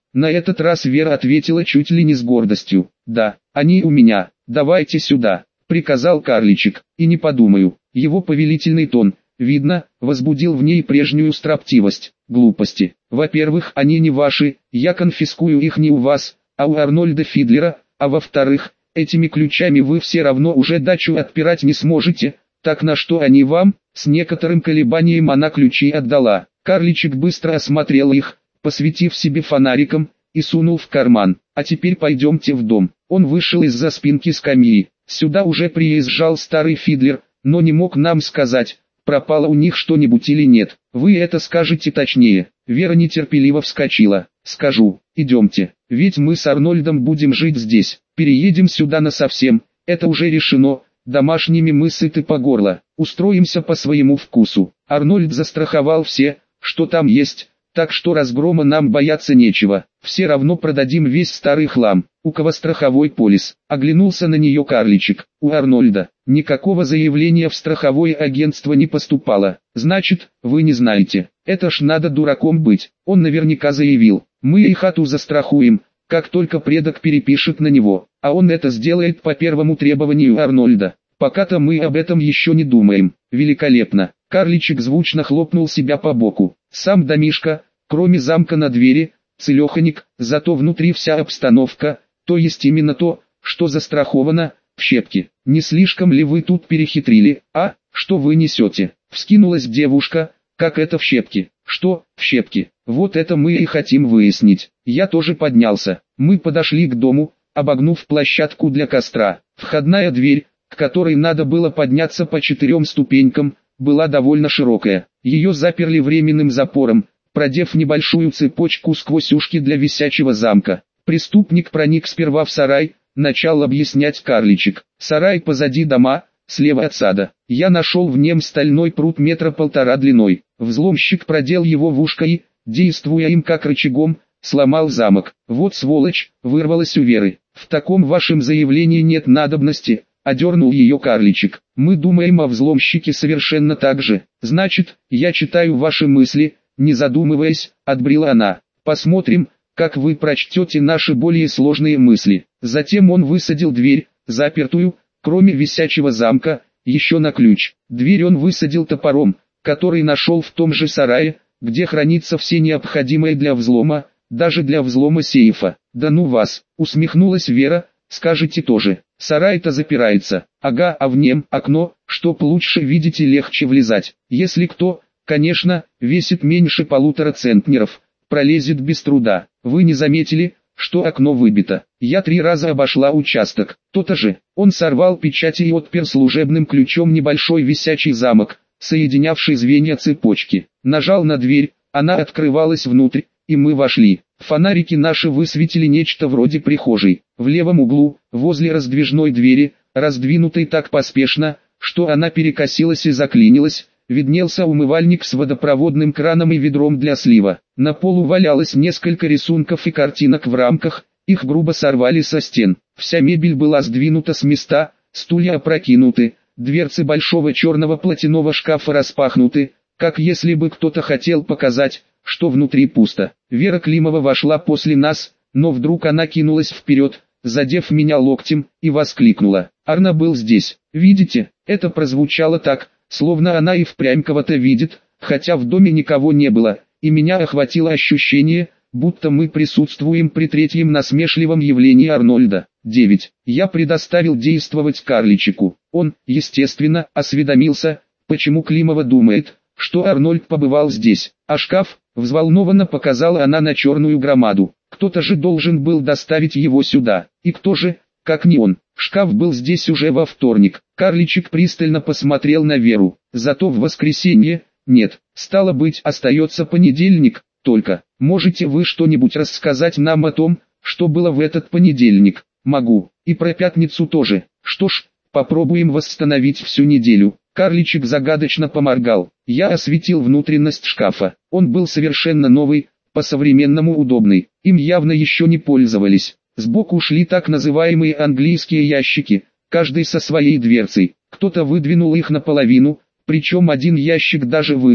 На этот раз Вера ответила чуть ли не с гордостью. «Да, они у меня, давайте сюда», — приказал карличик. «И не подумаю». Его повелительный тон, видно, возбудил в ней прежнюю строптивость. «Глупости. Во-первых, они не ваши, я конфискую их не у вас, а у Арнольда Фидлера, а во-вторых, этими ключами вы все равно уже дачу отпирать не сможете, так на что они вам?» С некоторым колебанием она ключи отдала. Карличик быстро осмотрел их, посветив себе фонариком, и сунул в карман. «А теперь пойдемте в дом». Он вышел из-за спинки скамьи. «Сюда уже приезжал старый Фидлер, но не мог нам сказать, пропало у них что-нибудь или нет. Вы это скажете точнее». Вера нетерпеливо вскочила. «Скажу, идемте, ведь мы с Арнольдом будем жить здесь, переедем сюда насовсем, это уже решено, домашними мы сыты по горло, устроимся по своему вкусу». Арнольд застраховал все, что там есть, так что разгрома нам бояться нечего, все равно продадим весь старый хлам. «У кого страховой полис?» — оглянулся на нее карличик. «У Арнольда. Никакого заявления в страховое агентство не поступало. Значит, вы не знаете. Это ж надо дураком быть. Он наверняка заявил: мы и хату застрахуем, как только предок перепишет на него, а он это сделает по первому требованию Арнольда. Пока-то мы об этом еще не думаем». «Великолепно!» — карличик звучно хлопнул себя по боку. Сам домишко, кроме замка на двери, целеханик, зато внутри вся обстановка, то есть именно то, что застраховано, в щепки. «Не слишком ли вы тут перехитрили, а? Что вы несете?» — вскинулась девушка. «Как это в щепки?» «Что, в щепки? Вот это мы и хотим выяснить». Я тоже поднялся. Мы подошли к дому, обогнув площадку для костра. Входная дверь, к которой надо было подняться по 4 ступенькам, была довольно широкая. Ее заперли временным запором, продев небольшую цепочку сквозь ушки для висячего замка. Преступник проник сперва в сарай, начал объяснять карличик. «Сарай позади дома, слева от сада. Я нашел в нем стальной прут 1,5 метра длиной. Взломщик продел его в ушко и, действуя им как рычагом, сломал замок. Вот сволочь», — вырвалось у Веры. «В таком вашем заявлении нет надобности», — одернул ее карличик. «Мы думаем о взломщике совершенно так же. Значит, я читаю ваши мысли», — не задумываясь, отбрила она. «Посмотрим, как вы прочтете наши более сложные мысли». Затем он высадил дверь, запертую, кроме висячего замка, еще на ключ. Дверь он высадил топором, который нашел в том же сарае, где хранится все необходимое для взлома, даже для взлома сейфа. «Да ну вас», — усмехнулась Вера, — «скажете тоже. Сарай-то запирается. Ага, а в нем окно, чтоб лучше видеть и легче влезать. Если кто, конечно, весит меньше 1,5 центнеров, пролезет без труда. Вы не заметили, что окно выбито? Я 3 раза обошла участок. То-то же». Он сорвал печати и отпер служебным ключом небольшой висячий замок, соединявший звенья цепочки. Нажал на дверь, она открывалась внутрь, и мы вошли. Фонарики наши высветили нечто вроде прихожей. В левом углу, возле раздвижной двери, раздвинутой так поспешно, что она перекосилась и заклинилась, виднелся умывальник с водопроводным краном и ведром для слива. На полу валялось несколько рисунков и картинок в рамках, их грубо сорвали со стен. Вся мебель была сдвинута с места, стулья опрокинуты, дверцы большого черного платяного шкафа распахнуты, как если бы кто-то хотел показать, что внутри пусто. Вера Климова вошла после нас, но вдруг она кинулась вперед, задев меня локтем, и воскликнула: «Арна был здесь, видите?» Это прозвучало так, словно она и впрямь кого-то видит, хотя в доме никого не было, и меня охватило ощущение, будто мы присутствуем при третьем насмешливом явлении Арнольда. 9. Я предоставил действовать карличику. Он, естественно, осведомился, почему Климова думает, что Арнольд побывал здесь, а шкаф, взволнованно показала она на черную громаду. Кто-то же должен был доставить его сюда, и кто же, как не он. Шкаф был здесь уже во вторник. Карличик пристально посмотрел на Веру. Зато в воскресенье, нет, стало быть, остается понедельник, только. Можете вы что-нибудь рассказать нам о том, что было в этот понедельник? Могу, и про пятницу тоже. Что ж, попробуем восстановить всю неделю. Карличик загадочно поморгал. Я осветил внутренность шкафа. Он был совершенно новый, по-современному удобный. Им явно еще не пользовались. Сбоку шли так называемые английские ящики, каждый со своей дверцей. Кто-то выдвинул их наполовину, причем один ящик даже выпал,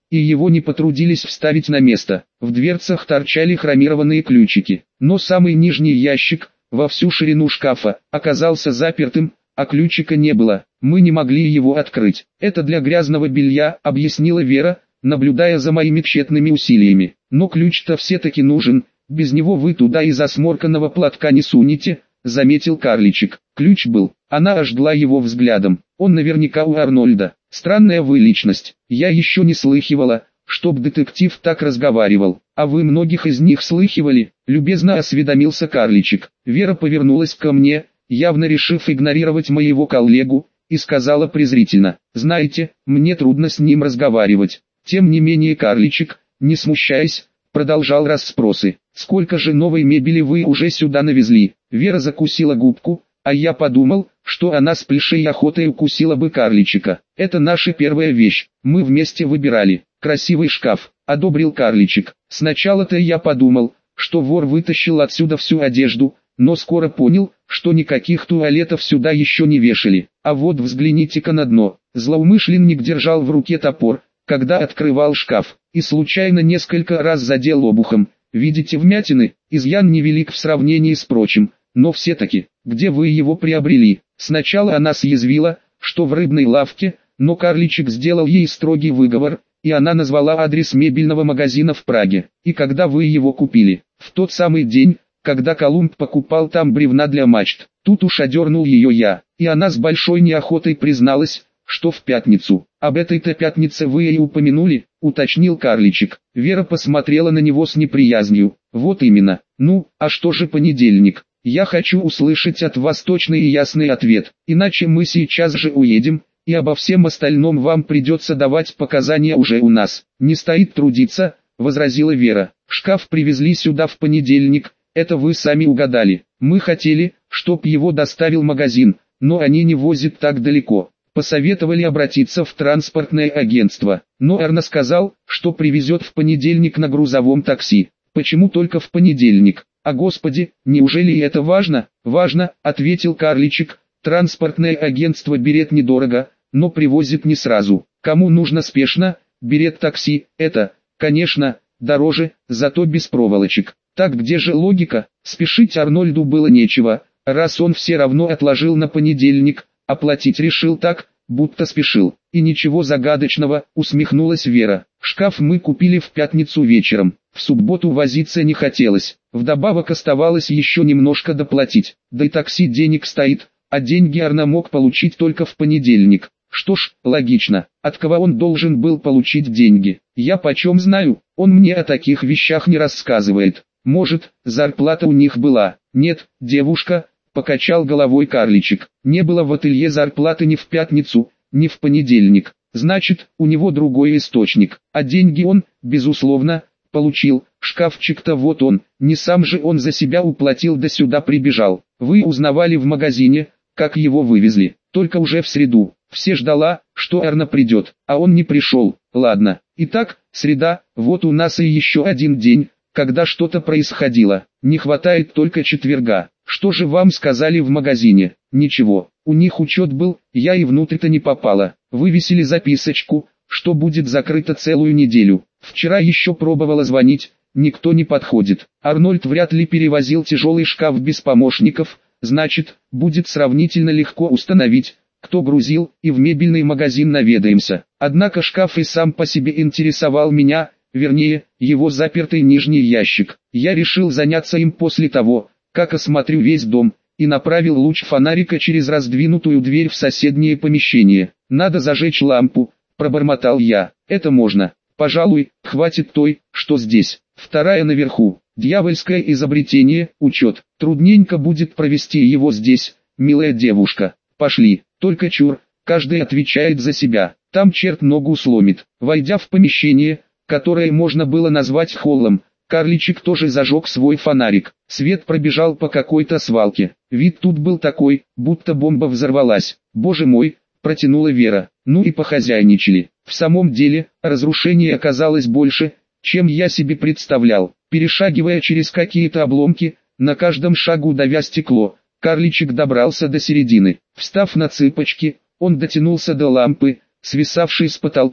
и его не потрудились вставить на место. В дверцах торчали хромированные ключики, но самый нижний ящик, во всю ширину шкафа, оказался запертым, а ключика не было. Мы не могли его открыть. «Это для грязного белья», — объяснила Вера, наблюдая за моими тщетными усилиями. «Но ключ-то все-таки нужен, без него вы туда и засморканного платка не сунете», — заметил карличик. Ключ был. Она ожгла его взглядом. «Он наверняка у Арнольда. Странная вы личность. Я еще не слыхивала, чтоб детектив так разговаривал. А вы многих из них слыхивали?» — любезно осведомился карличик. Вера повернулась ко мне, явно решив игнорировать моего коллегу, и сказала презрительно: «Знаете, мне трудно с ним разговаривать». Тем не менее карличик, не смущаясь, продолжал расспросы. «Сколько же новой мебели вы уже сюда навезли?» Вера закусила губку, а я подумал, что она с плешей охотой укусила бы карличика. «Это наша первая вещь, мы вместе выбирали. Красивый шкаф», — одобрил карличик. «Сначала-то я подумал, что вор вытащил отсюда всю одежду, но скоро понял, что никаких туалетов сюда еще не вешали. А вот взгляните-ка на дно». Злоумышленник держал в руке топор, когда открывал шкаф, и случайно несколько раз задел обухом. «Видите вмятины? Изъян невелик в сравнении с прочим, но все-таки, где вы его приобрели?» Сначала она съязвила, что в рыбной лавке, но карличик сделал ей строгий выговор, и она назвала адрес мебельного магазина в Праге. «И когда вы его купили?» «В тот самый день, когда Колумб покупал там бревна для мачт». Тут уж одернул ее я, и она с большой неохотой призналась, что в пятницу. «Об этой-то пятнице вы и упомянули», — уточнил карличик. Вера посмотрела на него с неприязнью. «Вот именно. Ну, а что же понедельник? Я хочу услышать от вас точный и ясный ответ, иначе мы сейчас же уедем, и обо всем остальном вам придется давать показания уже у нас». «Не стоит трудиться», — возразила Вера. «Шкаф привезли сюда в понедельник, это вы сами угадали. Мы хотели, чтоб его доставил магазин, но они не возят так далеко. Посоветовали обратиться в транспортное агентство, но Эрна сказал, что привезет в понедельник на грузовом такси». «Почему только в понедельник? А господи, неужели это важно?» «Важно», — ответил карличик. «Транспортное агентство берет недорого, но привозит не сразу. Кому нужно спешно, берет такси. Это, конечно, дороже, зато без проволочек. Так где же логика?» Спешить Арнольду было нечего, раз он все равно отложил на понедельник, оплатить решил так, будто спешил. «И ничего загадочного», — усмехнулась Вера. «Шкаф мы купили в пятницу вечером, в субботу возиться не хотелось. Вдобавок оставалось еще немножко доплатить, да и такси денег стоит, а деньги Арна мог получить только в понедельник». «Что ж, логично. От кого он должен был получить деньги? Я почем знаю, он мне о таких вещах не рассказывает. Может, зарплата у них была?» «Нет, девушка», — покачал головой карличик. «Не было в ателье зарплаты ни в пятницу, ни в понедельник. Значит, у него другой источник. А деньги он, безусловно, получил. Шкафчик-то вот он, не сам же он за себя уплатил да сюда прибежал. Вы узнавали в магазине, как его вывезли, только уже в среду. Все ждала, что Эрна придет, а он не пришел. Ладно, итак, среда, вот у нас и еще один день, когда что-то происходило. Не хватает только четверга. Что же вам сказали в магазине?» «Ничего, у них учет был, я и внутрь-то не попала. Вывесили записочку, что будет закрыто целую неделю. Вчера еще пробовала звонить, никто не подходит. Арнольд вряд ли перевозил тяжелый шкаф без помощников, значит, будет сравнительно легко установить, кто грузил, и в мебельный магазин наведаемся. Однако шкаф и сам по себе интересовал меня, вернее, его запертый нижний ящик. Я решил заняться им после того, как осмотрю весь дом, и направил луч фонарика через раздвинутую дверь в соседнее помещение. «Надо зажечь лампу», — пробормотал я. «Это можно. Пожалуй, хватит той, что здесь. Вторая наверху. Дьявольское изобретение, учет. Трудненько будет провести его здесь, милая девушка. Пошли, только чур, каждый отвечает за себя. Там черт ногу сломит». Войдя в помещение, которое можно было назвать холлом, карличик тоже зажег свой фонарик. Свет пробежал по какой-то свалке. Вид тут был такой, будто бомба взорвалась. «Боже мой», — протянула Вера. «Ну и похозяйничали». В самом деле, разрушений оказалось больше, чем я себе представлял. Перешагивая через какие-то обломки, на каждом шагу давя стекло, карличик добрался до середины. Встав на цыпочки, он дотянулся до лампы, свисавшей с потолка,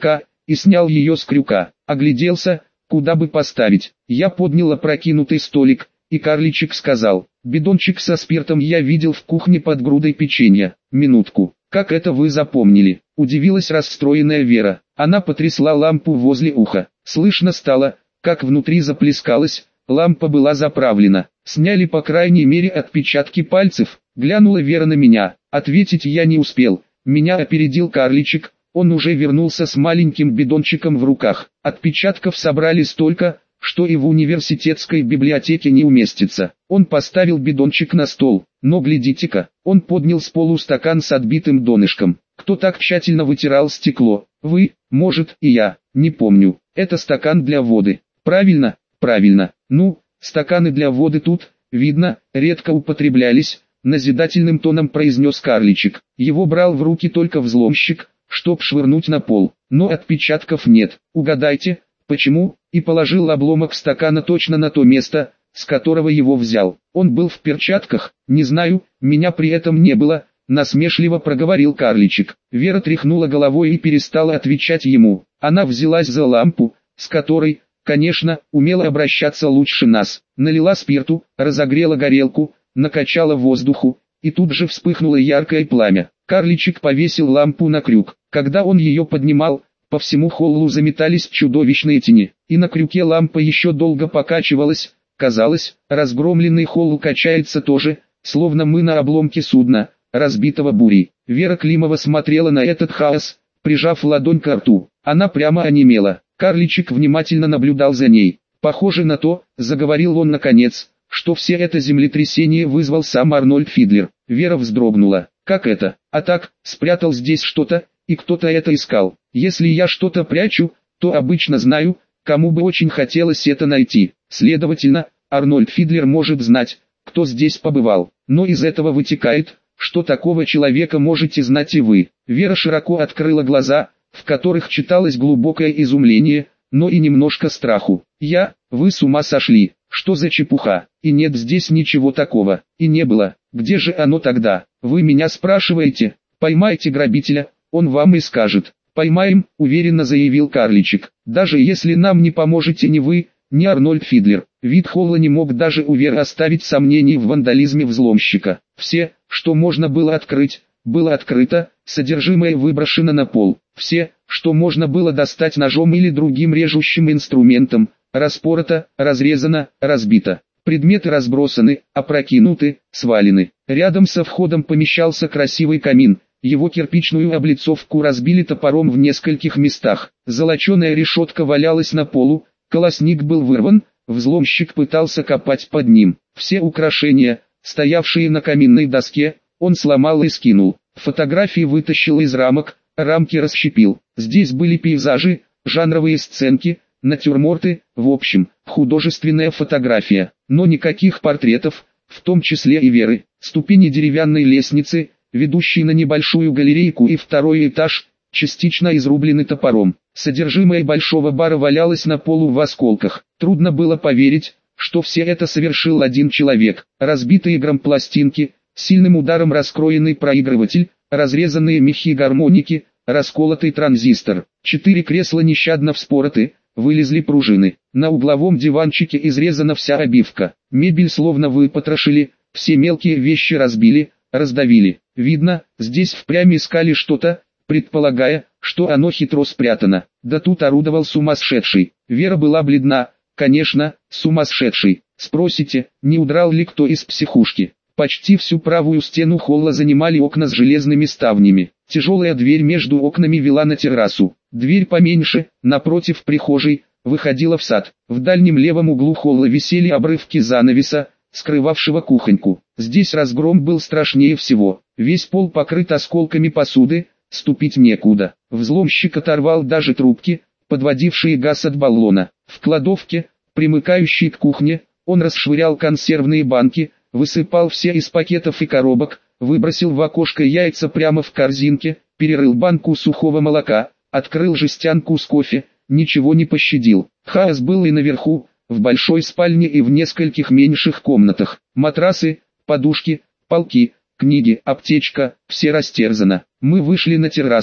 и снял ее с крюка. Огляделся, куда бы поставить. Я поднял опрокинутый столик, и карличек сказал: «Бидончик со спиртом я видел в кухне под грудой печенья». «Минутку, как это вы запомнили?» – удивилась расстроенная Вера. Она потрясла лампу возле уха. Слышно стало, как внутри заплескалось, лампа была заправлена. «Сняли по крайней мере отпечатки пальцев», – глянула Вера на меня. Ответить я не успел. Меня опередил карличек, он уже вернулся с маленьким бидончиком в руках. Отпечатков собрали столько, что и в университетской библиотеке не уместится. Он поставил бидончик на стол, но глядите-ка, он поднял с полу стакан с отбитым донышком. Кто так тщательно вытирал стекло? Вы, может, и я, не помню. Это стакан для воды. Правильно, правильно. Ну, стаканы для воды тут, видно, редко употреблялись, назидательным тоном произнес карличек. Его брал в руки только взломщик, чтоб швырнуть на пол, но отпечатков нет. Угадайте, почему? И положил обломок стакана точно на то место, с которого его взял. Он был в перчатках, не знаю, меня при этом не было, насмешливо проговорил карличек. Вера тряхнула головой и перестала отвечать ему. Она взялась за лампу, с которой, конечно, умела обращаться лучше нас. Налила спирту, разогрела горелку, накачала воздуху, и тут же вспыхнуло яркое пламя. Карличек повесил лампу на крюк. Когда он ее поднимал, по всему холлу заметались чудовищные тени, и на крюке лампа еще долго покачивалась. Казалось, разгромленный холл качается тоже, словно мы на обломке судна, разбитого бурей. Вера Климова смотрела на этот хаос, прижав ладонь к рту. Она прямо онемела. Карличек внимательно наблюдал за ней. «Похоже на то», — заговорил он наконец, — «что все это землетрясение вызвал сам Арнольд Фидлер». Вера вздрогнула. «Как это?» «А так, спрятал здесь что-то, и кто-то это искал. Если я что-то прячу, то обычно знаю, кому бы очень хотелось это найти. Следовательно, Арнольд Фидлер может знать, кто здесь побывал. Но из этого вытекает, что такого человека можете знать и вы». Вера широко открыла глаза, в которых читалось глубокое изумление, но и немножко страху. Вы с ума сошли, что за чепуха? И нет здесь ничего такого, и не было. Где же оно тогда? Вы меня спрашиваете? Поймайте грабителя, он вам и скажет». «Поймаем», — уверенно заявил карличек. «Даже если нам не поможете ни вы, ни Арнольд Фидлер». Вид холла не мог даже у Веры оставить сомнений в вандализме взломщика. Все, что можно было открыть, было открыто, содержимое выброшено на пол. Все, что можно было достать ножом или другим режущим инструментом, распорото, разрезано, разбито. Предметы разбросаны, опрокинуты, свалены. Рядом со входом помещался красивый камин. Его кирпичную облицовку разбили топором в нескольких местах. Золоченая решетка валялась на полу, колосник был вырван, взломщик пытался копать под ним. Все украшения, стоявшие на каминной доске, он сломал и скинул. Фотографии вытащил из рамок, рамки расщепил. Здесь были пейзажи, жанровые сценки, натюрморты, в общем, художественная фотография. Но никаких портретов, в том числе и Веры. Ступени деревянной лестницы, ведущие на небольшую галерейку и второй этаж, частично изрублены топором. Содержимое большого бара валялось на полу в осколках. Трудно было поверить, что все это совершил один человек. Разбитые грампластинки, сильным ударом раскроенный проигрыватель, разрезанные мехи гармоники, расколотый транзистор. 4 кресла нещадно вспороты, вылезли пружины. На угловом диванчике изрезана вся обивка. Мебель словно выпотрошили, все мелкие вещи разбили, раздавили. Видно, здесь впрямь искали что-то, предполагая, что оно хитро спрятано. Да тут орудовал сумасшедший. Вера была бледна, конечно, сумасшедший. Спросите, не удрал ли кто из психушки? Почти всю правую стену холла занимали окна с железными ставнями. Тяжелая дверь между окнами вела на террасу. Дверь поменьше, напротив прихожей, выходила в сад. В дальнем левом углу холла висели обрывки занавеса, скрывавшего кухоньку. Здесь разгром был страшнее всего. Весь пол покрыт осколками посуды, ступить некуда. Взломщик оторвал даже трубки, подводившие газ от баллона. В кладовке, примыкающей к кухне, он расшвырял консервные банки, высыпал все из пакетов и коробок, выбросил в окошко яйца прямо в корзинке, перерыл банку сухого молока, открыл жестянку с кофе, ничего не пощадил. Хаос был и наверху, в большой спальне и в нескольких меньших комнатах. Матрасы, подушки, полки, книги, аптечка, все растерзано. Мы вышли на террасу,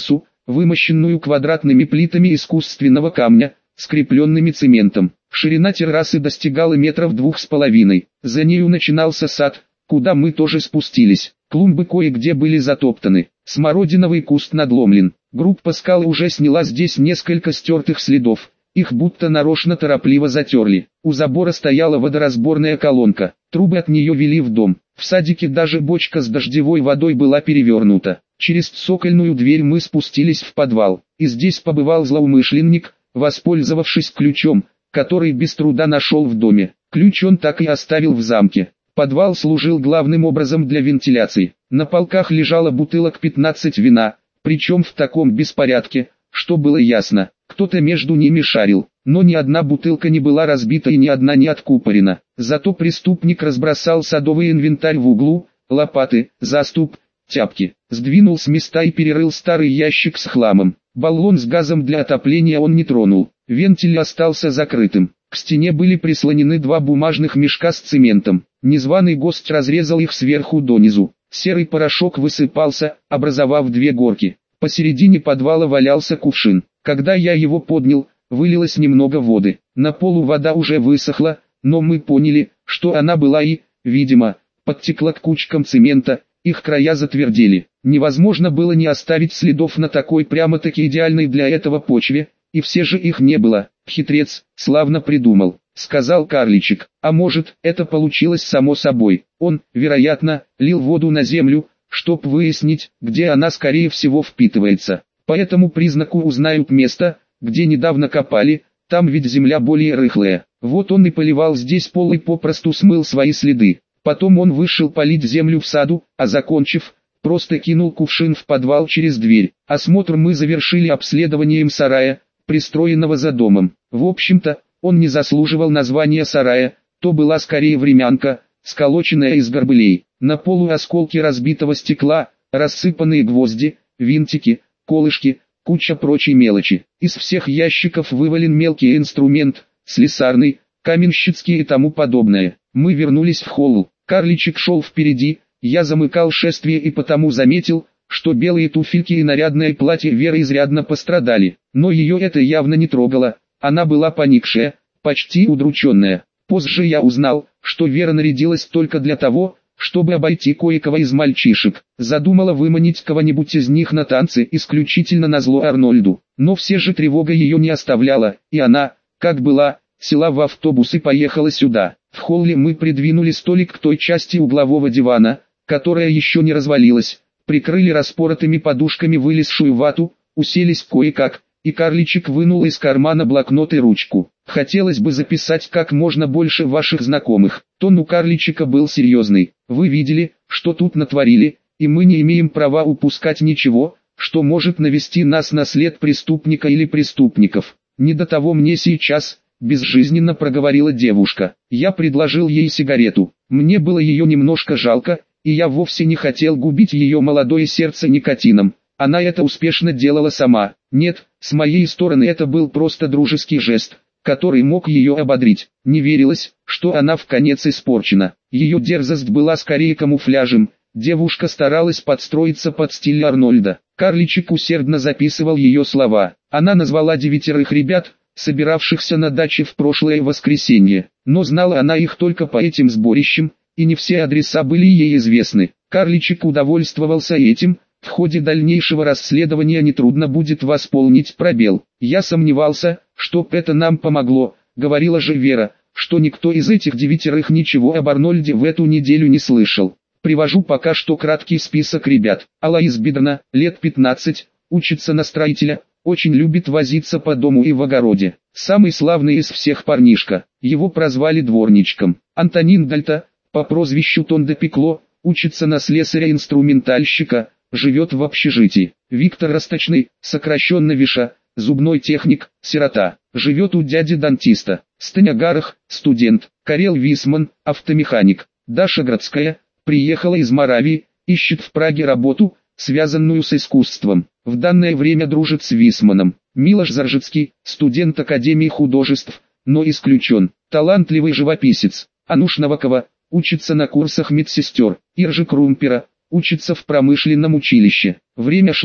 вымощенную квадратными плитами искусственного камня, скрепленными цементом. Ширина террасы достигала 2,5 метров. За нею начинался сад, куда мы тоже спустились. Клумбы кое-где были затоптаны, смородиновый куст надломлен. Группа скал уже сняла здесь несколько стертых следов, их будто нарочно торопливо затерли. У забора стояла водоразборная колонка, трубы от нее вели в дом. В садике даже бочка с дождевой водой была перевернута. Через цокольную дверь мы спустились в подвал, и здесь побывал злоумышленник, воспользовавшись ключом, который без труда нашел в доме. Ключ он так и оставил в замке. Подвал служил главным образом для вентиляции. На полках лежало бутылок 15 вина, причем в таком беспорядке, что было ясно, кто-то между ними шарил. Но ни одна бутылка не была разбита и ни одна не откупорена. Зато преступник разбросал садовый инвентарь в углу: лопаты, заступ, тяпки. Сдвинул с места и перерыл старый ящик с хламом. Баллон с газом для отопления он не тронул. Вентиль остался закрытым. К стене были прислонены 2 бумажных мешка с цементом. Незваный гость разрезал их сверху донизу. Серый порошок высыпался, образовав 2 горки. Посередине подвала валялся кувшин. Когда я его поднял, вылилось немного воды. На полу вода уже высохла, но мы поняли, что она была и, видимо, подтекла к кучкам цемента, их края затвердели. Невозможно было не оставить следов на такой прямо-таки идеальной для этого почве, и все же их не было. Хитрец, славно придумал, сказал карличик. А может, это получилось само собой. Он, вероятно, лил воду на землю, чтоб выяснить, где она скорее всего впитывается. По этому признаку узнают место, где недавно копали, там ведь земля более рыхлая. Вот он и поливал здесь пол и попросту смыл свои следы. Потом он вышел полить землю в саду, а закончив, просто кинул кувшин в подвал через дверь. Осмотр мы завершили обследованием сарая, пристроенного за домом. В общем-то, он не заслуживал названия сарая, то была скорее времянка, сколоченная из горбылей. На полу осколки разбитого стекла, рассыпанные гвозди, винтики, колышки, куча прочей мелочи. Из всех ящиков вывален мелкий инструмент, слесарный, каменщицкий и тому подобное. Мы вернулись в холл. Карличик шел впереди, я замыкал шествие и потому заметил, что белые туфельки и нарядное платье Веры изрядно пострадали. Но ее это явно не трогало, она была поникшая, почти удрученная. Позже я узнал, что Вера нарядилась только для того, чтобы обойти кое-кого из мальчишек. Задумала выманить кого-нибудь из них на танцы исключительно назло Арнольду. Но все же тревога ее не оставляла, и она, как была, села в автобус и поехала сюда. В холле мы придвинули столик к той части углового дивана, которая еще не развалилась, прикрыли распоротыми подушками вылезшую вату, уселись кое-как, и карличик вынул из кармана блокнот и ручку. Хотелось бы записать как можно больше ваших знакомых. Тон у карличика был серьезный. Вы видели, что тут натворили, и мы не имеем права упускать ничего, что может навести нас на след преступника или преступников. Не до того мне сейчас, безжизненно проговорила девушка. Я предложил ей сигарету. Мне было ее немножко жалко, и я вовсе не хотел губить ее молодое сердце никотином. Она это успешно делала сама. Нет, с моей стороны это был просто дружеский жест, который мог ее ободрить. Не верилось, что она вконец испорчена. Ее дерзость была скорее камуфляжем. Девушка старалась подстроиться под стиль Арнольда. Карличик усердно записывал ее слова. Она назвала 9 ребят, собиравшихся на даче в прошлое воскресенье. Но знала она их только по этим сборищам, и не все адреса были ей известны. Карличик удовольствовался этим. В ходе дальнейшего расследования нетрудно будет восполнить пробел. Я сомневался, чтоб это нам помогло, говорила же Вера, что никто из этих 9 ничего об Арнольде в эту неделю не слышал. Привожу пока что краткий список ребят. Алаис Бидерна, лет 15, учится на строителя, очень любит возиться по дому и в огороде. Самый славный из всех парнишка, его прозвали дворничком. Антонин Дальта, по прозвищу Тонде Пекло, учится на слесаря-инструментальщика, живет в общежитии. Виктор Росточный, сокращенно Виша, зубной техник, сирота, живет у дяди-дантиста. Станягарах, студент. Карел Висман, автомеханик. Даша Градская, приехала из Моравии, ищет в Праге работу, связанную с искусством. В данное время дружит с Висманом. Милош Заржицкий, студент Академии художеств, но исключен. Талантливый живописец. Ануш Новакова, учится на курсах медсестер. Иржи Крумпера, учится в промышленном училище. Время шло.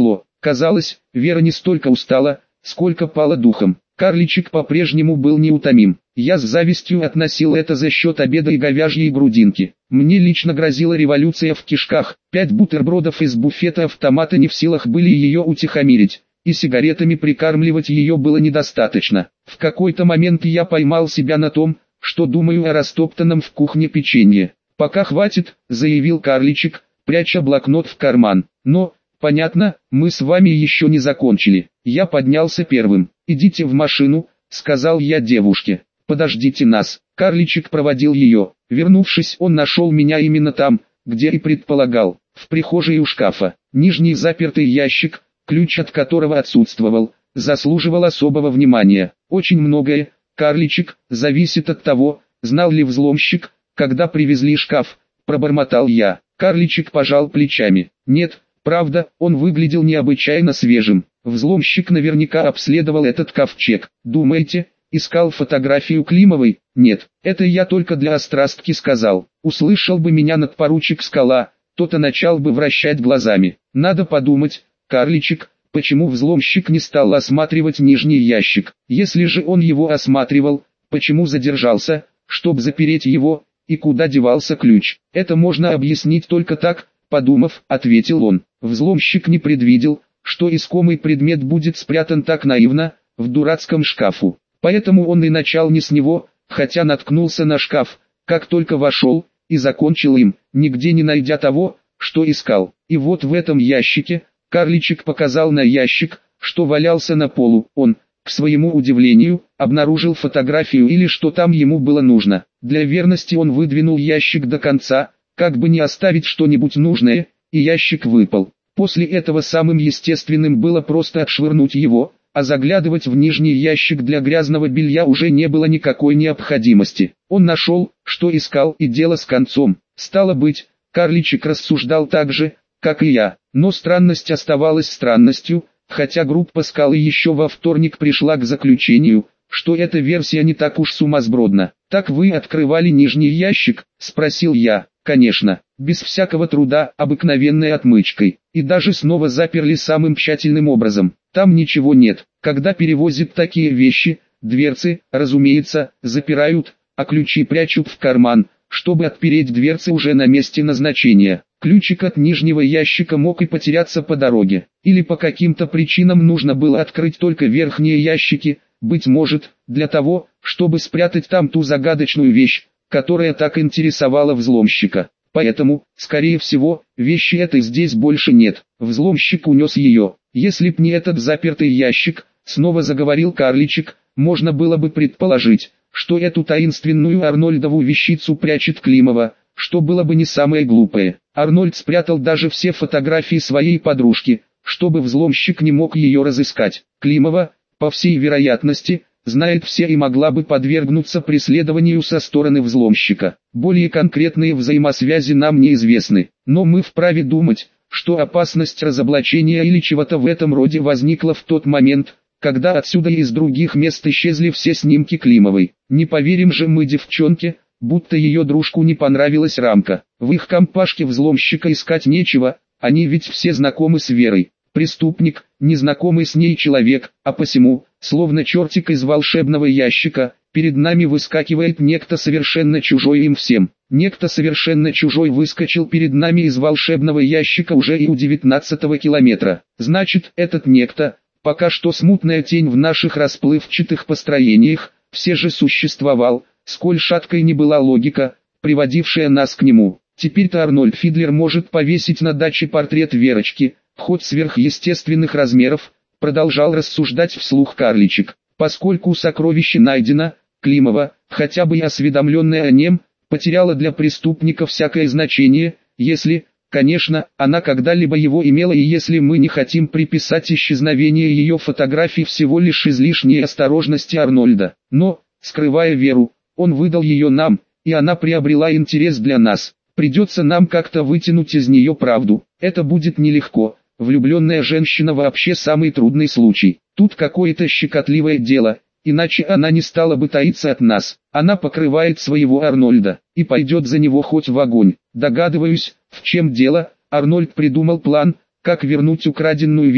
Казалось, Вера не столько устала, сколько пала духом. Карличик по-прежнему был неутомим. Я с завистью относил это за счет обеда и говяжьей грудинки. Мне лично грозила революция в кишках. 5 бутербродов из буфета автомата не в силах были ее утихомирить, и сигаретами прикармливать ее было недостаточно. В какой-то момент я поймал себя на том, что думаю о растоптанном в кухне печенье. «Пока хватит», — заявил Карличик, пряча блокнот в карман. «Но, понятно, мы с вами еще не закончили». Я поднялся первым. «Идите в машину», — сказал я девушке. «Подождите нас». Карличик проводил ее. Вернувшись, он нашел меня именно там, где и предполагал, в прихожей у шкафа. Нижний запертый ящик, ключ от которого отсутствовал, заслуживал особого внимания. Очень многое, Карличик, зависит от того, знал ли взломщик, когда привезли шкаф, пробормотал я. Карличик пожал плечами. Нет, правда, он выглядел необычайно свежим. Взломщик наверняка обследовал этот ковчег. Думаете, искал фотографию Климовой? Нет, это я только для острастки сказал. Услышал бы меня надпоручик Скала, то-то начал бы вращать глазами. Надо подумать, Карличик, почему взломщик не стал осматривать нижний ящик. Если же он его осматривал, почему задержался, чтобы запереть его, и куда девался ключ? Это можно объяснить только так, подумав, ответил он. Взломщик не предвидел, что искомый предмет будет спрятан так наивно, в дурацком шкафу. Поэтому он и начал не с него, хотя наткнулся на шкаф, как только вошел, и закончил им, нигде не найдя того, что искал. И вот в этом ящике, Карличик показал на ящик, что валялся на полу, он, к своему удивлению, обнаружил фотографию или что там ему было нужно. Для верности он выдвинул ящик до конца, как бы не оставить что-нибудь нужное, и ящик выпал. После этого самым естественным было просто отшвырнуть его, а заглядывать в нижний ящик для грязного белья уже не было никакой необходимости. Он нашел, что искал, и дело с концом. Стало быть, Карличик рассуждал так же, как и я, но странность оставалась странностью, хотя группа Скалы еще во вторник пришла к заключению, что эта версия не так уж сумасбродна. «Так вы открывали нижний ящик?» – спросил я. «Конечно, без всякого труда, обыкновенной отмычкой, и даже снова заперли самым тщательным образом. Там ничего нет. Когда перевозят такие вещи, дверцы, разумеется, запирают, а ключи прячут в карман, чтобы отпереть дверцы уже на месте назначения. Ключик от нижнего ящика мог и потеряться по дороге, или по каким-то причинам нужно было открыть только верхние ящики, быть может, для того, чтобы спрятать там ту загадочную вещь, которая так интересовала взломщика. Поэтому, скорее всего, вещи этой здесь больше нет. Взломщик унес ее. Если б не этот запертый ящик, снова заговорил Карличик, можно было бы предположить, что эту таинственную Арнольдову вещицу прячет Климова, что было бы не самое глупое. Арнольд спрятал даже все фотографии своей подружки, чтобы взломщик не мог ее разыскать. Климова, по всей вероятности, знает все и могла бы подвергнуться преследованию со стороны взломщика. Более конкретные взаимосвязи нам неизвестны, но мы вправе думать, что опасность разоблачения или чего-то в этом роде возникла в тот момент, когда отсюда и из других мест исчезли все снимки Климовой. Не поверим же мы девчонке, будто ее дружку не понравилась рамка. В их компашке взломщика искать нечего, они ведь все знакомы с Верой. Преступник, незнакомый с ней человек, а посему, словно чертик из волшебного ящика, перед нами выскакивает некто совершенно чужой им всем. Некто совершенно чужой выскочил перед нами из волшебного ящика уже и у 19-го километра. Значит, этот некто, пока что смутная тень в наших расплывчатых построениях, все же существовал, сколь шаткой не была логика, приводившая нас к нему. Теперь-то Арнольд Фидлер может повесить на даче портрет Верочки, хоть сверхъестественных размеров, продолжал рассуждать вслух Карличик. Поскольку сокровище найдено, Климова, хотя бы и осведомленная о нем, потеряла для преступника всякое значение, если, конечно, она когда-либо его имела, и если мы не хотим приписать исчезновение ее фотографий всего лишь излишней осторожности Арнольда. Но, скрывая Веру, он выдал ее нам, и она приобрела интерес для нас. Придется нам как-то вытянуть из нее правду. Это будет нелегко. Влюбленная женщина вообще самый трудный случай. Тут какое-то щекотливое дело, иначе она не стала бы таиться от нас. Она покрывает своего Арнольда, и пойдет за него хоть в огонь. Догадываюсь, в чем дело. Арнольд придумал план, как вернуть украденную вещь,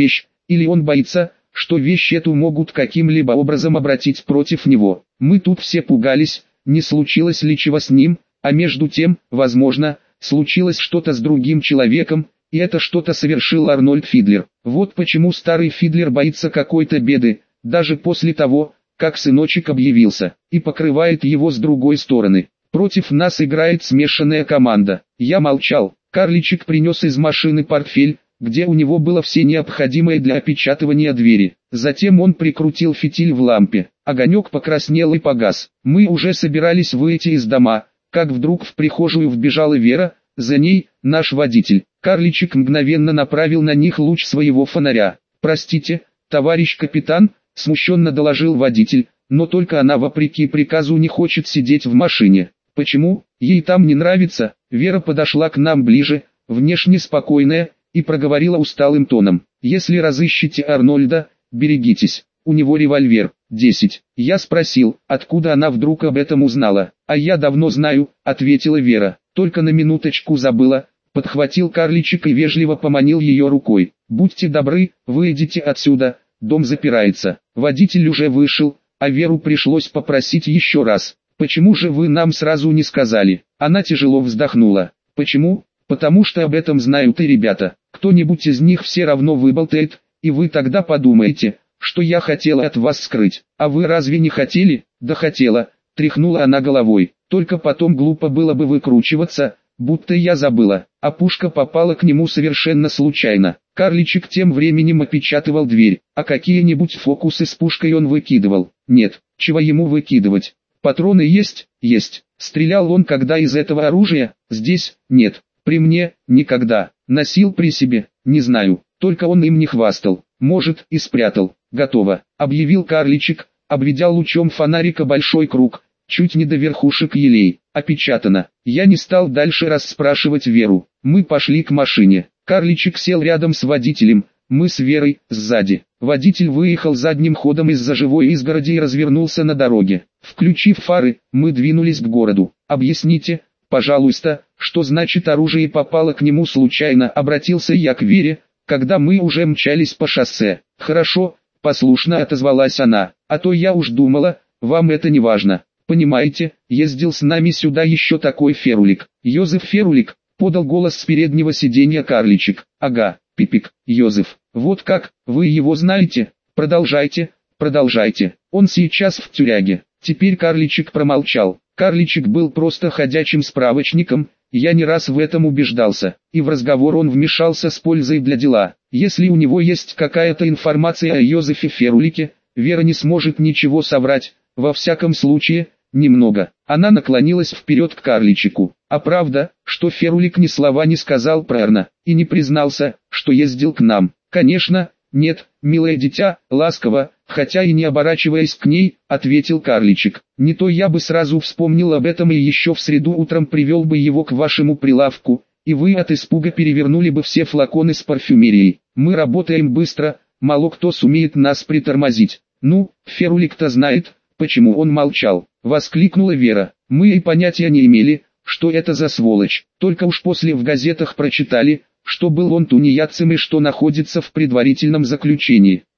Или он боится, что вещь эту могут каким-либо образом обратить против него. Мы тут все пугались, не случилось ли чего с ним, а между тем, возможно, случилось что-то с другим человеком, и это что-то совершил Арнольд Фидлер. Вот почему старый Фидлер боится какой-то беды, даже после того, как сыночек объявился, и покрывает его с другой стороны. Против нас играет смешанная команда. Я молчал. Карличик принес из машины портфель, где у него было все необходимое для опечатывания двери. Затем он прикрутил фитиль в лампе. Огонек покраснел и погас. Мы уже собирались выйти из дома, как вдруг в прихожую вбежала Вера, за ней наш водитель. Карличик мгновенно направил на них луч своего фонаря. «Простите, товарищ капитан», — смущенно доложил водитель, «но только она вопреки приказу не хочет сидеть в машине». «Почему? Ей там не нравится?» Вера подошла к нам ближе, внешне спокойная, и проговорила усталым тоном: «Если разыщете Арнольда, берегитесь, у него револьвер, 10. Я спросил, откуда она вдруг об этом узнала. «А я давно знаю», — ответила Вера, «только на минуточку забыла». Подхватил Карличик и вежливо поманил ее рукой. «Будьте добры, выйдите отсюда, дом запирается». Водитель уже вышел, а Веру пришлось попросить еще раз: «Почему же вы нам сразу не сказали?» Она тяжело вздохнула. «Почему? Потому что об этом знают и ребята. Кто-нибудь из них все равно выболтает, и вы тогда подумаете, что я хотела от вас скрыть. А вы разве не хотели?» «Да хотела», — тряхнула она головой. «Только потом глупо было бы выкручиваться, будто я забыла, а пушка попала к нему совершенно случайно». Карличик тем временем опечатывал дверь. А какие-нибудь фокусы с пушкой он выкидывал? Нет, чего ему выкидывать? Патроны есть? Есть. Стрелял он когда из этого оружия? Здесь? Нет. При мне? Никогда. Носил при себе? Не знаю. Только он им не хвастал. Может, и спрятал. Готово, объявил Карличик, обведя лучом фонарика большой круг, чуть не до верхушек елей. Опечатано. Я не стал дальше расспрашивать Веру. Мы пошли к машине. Карличик сел рядом с водителем, мы с Верой сзади. Водитель выехал задним ходом из-за живой изгороди и развернулся на дороге. Включив фары, мы двинулись к городу. «Объясните, пожалуйста, что значит оружие попало к нему случайно?» — обратился я к Вере, когда мы уже мчались по шоссе. «Хорошо», — послушно отозвалась она, «а то я уж думала, вам это не важно. Понимаете, ездил с нами сюда еще такой Ферулик». «Йозеф Ферулик», — подал голос с переднего сиденья Карличик. «Ага, Пипик, Йозеф. Вот как, вы его знаете? Продолжайте, продолжайте. Он сейчас в тюряге». Теперь Карличик промолчал. Карличик был просто ходячим справочником, я не раз в этом убеждался, и в разговор он вмешался с пользой для дела. Если у него есть какая-то информация о Йозефе Ферулике, Вера не сможет ничего соврать, во всяком случае, немного. Она наклонилась вперед к Карличику. «А правда, что Ферулик ни слова не сказал про Эрна, и не признался, что ездил к нам?» «Конечно, нет, милое дитя», ласково, хотя и не оборачиваясь к ней, ответил Карличик. «Не то я бы сразу вспомнил об этом и еще в среду утром привел бы его к вашему прилавку, и вы от испуга перевернули бы все флаконы с парфюмерией. Мы работаем быстро, мало кто сумеет нас притормозить». «Ну, Ферулик-то знает, почему он молчал», — воскликнула Вера. «Мы и понятия не имели, что это за сволочь, только уж после в газетах прочитали, что был он тунеядцем и что находится в предварительном заключении.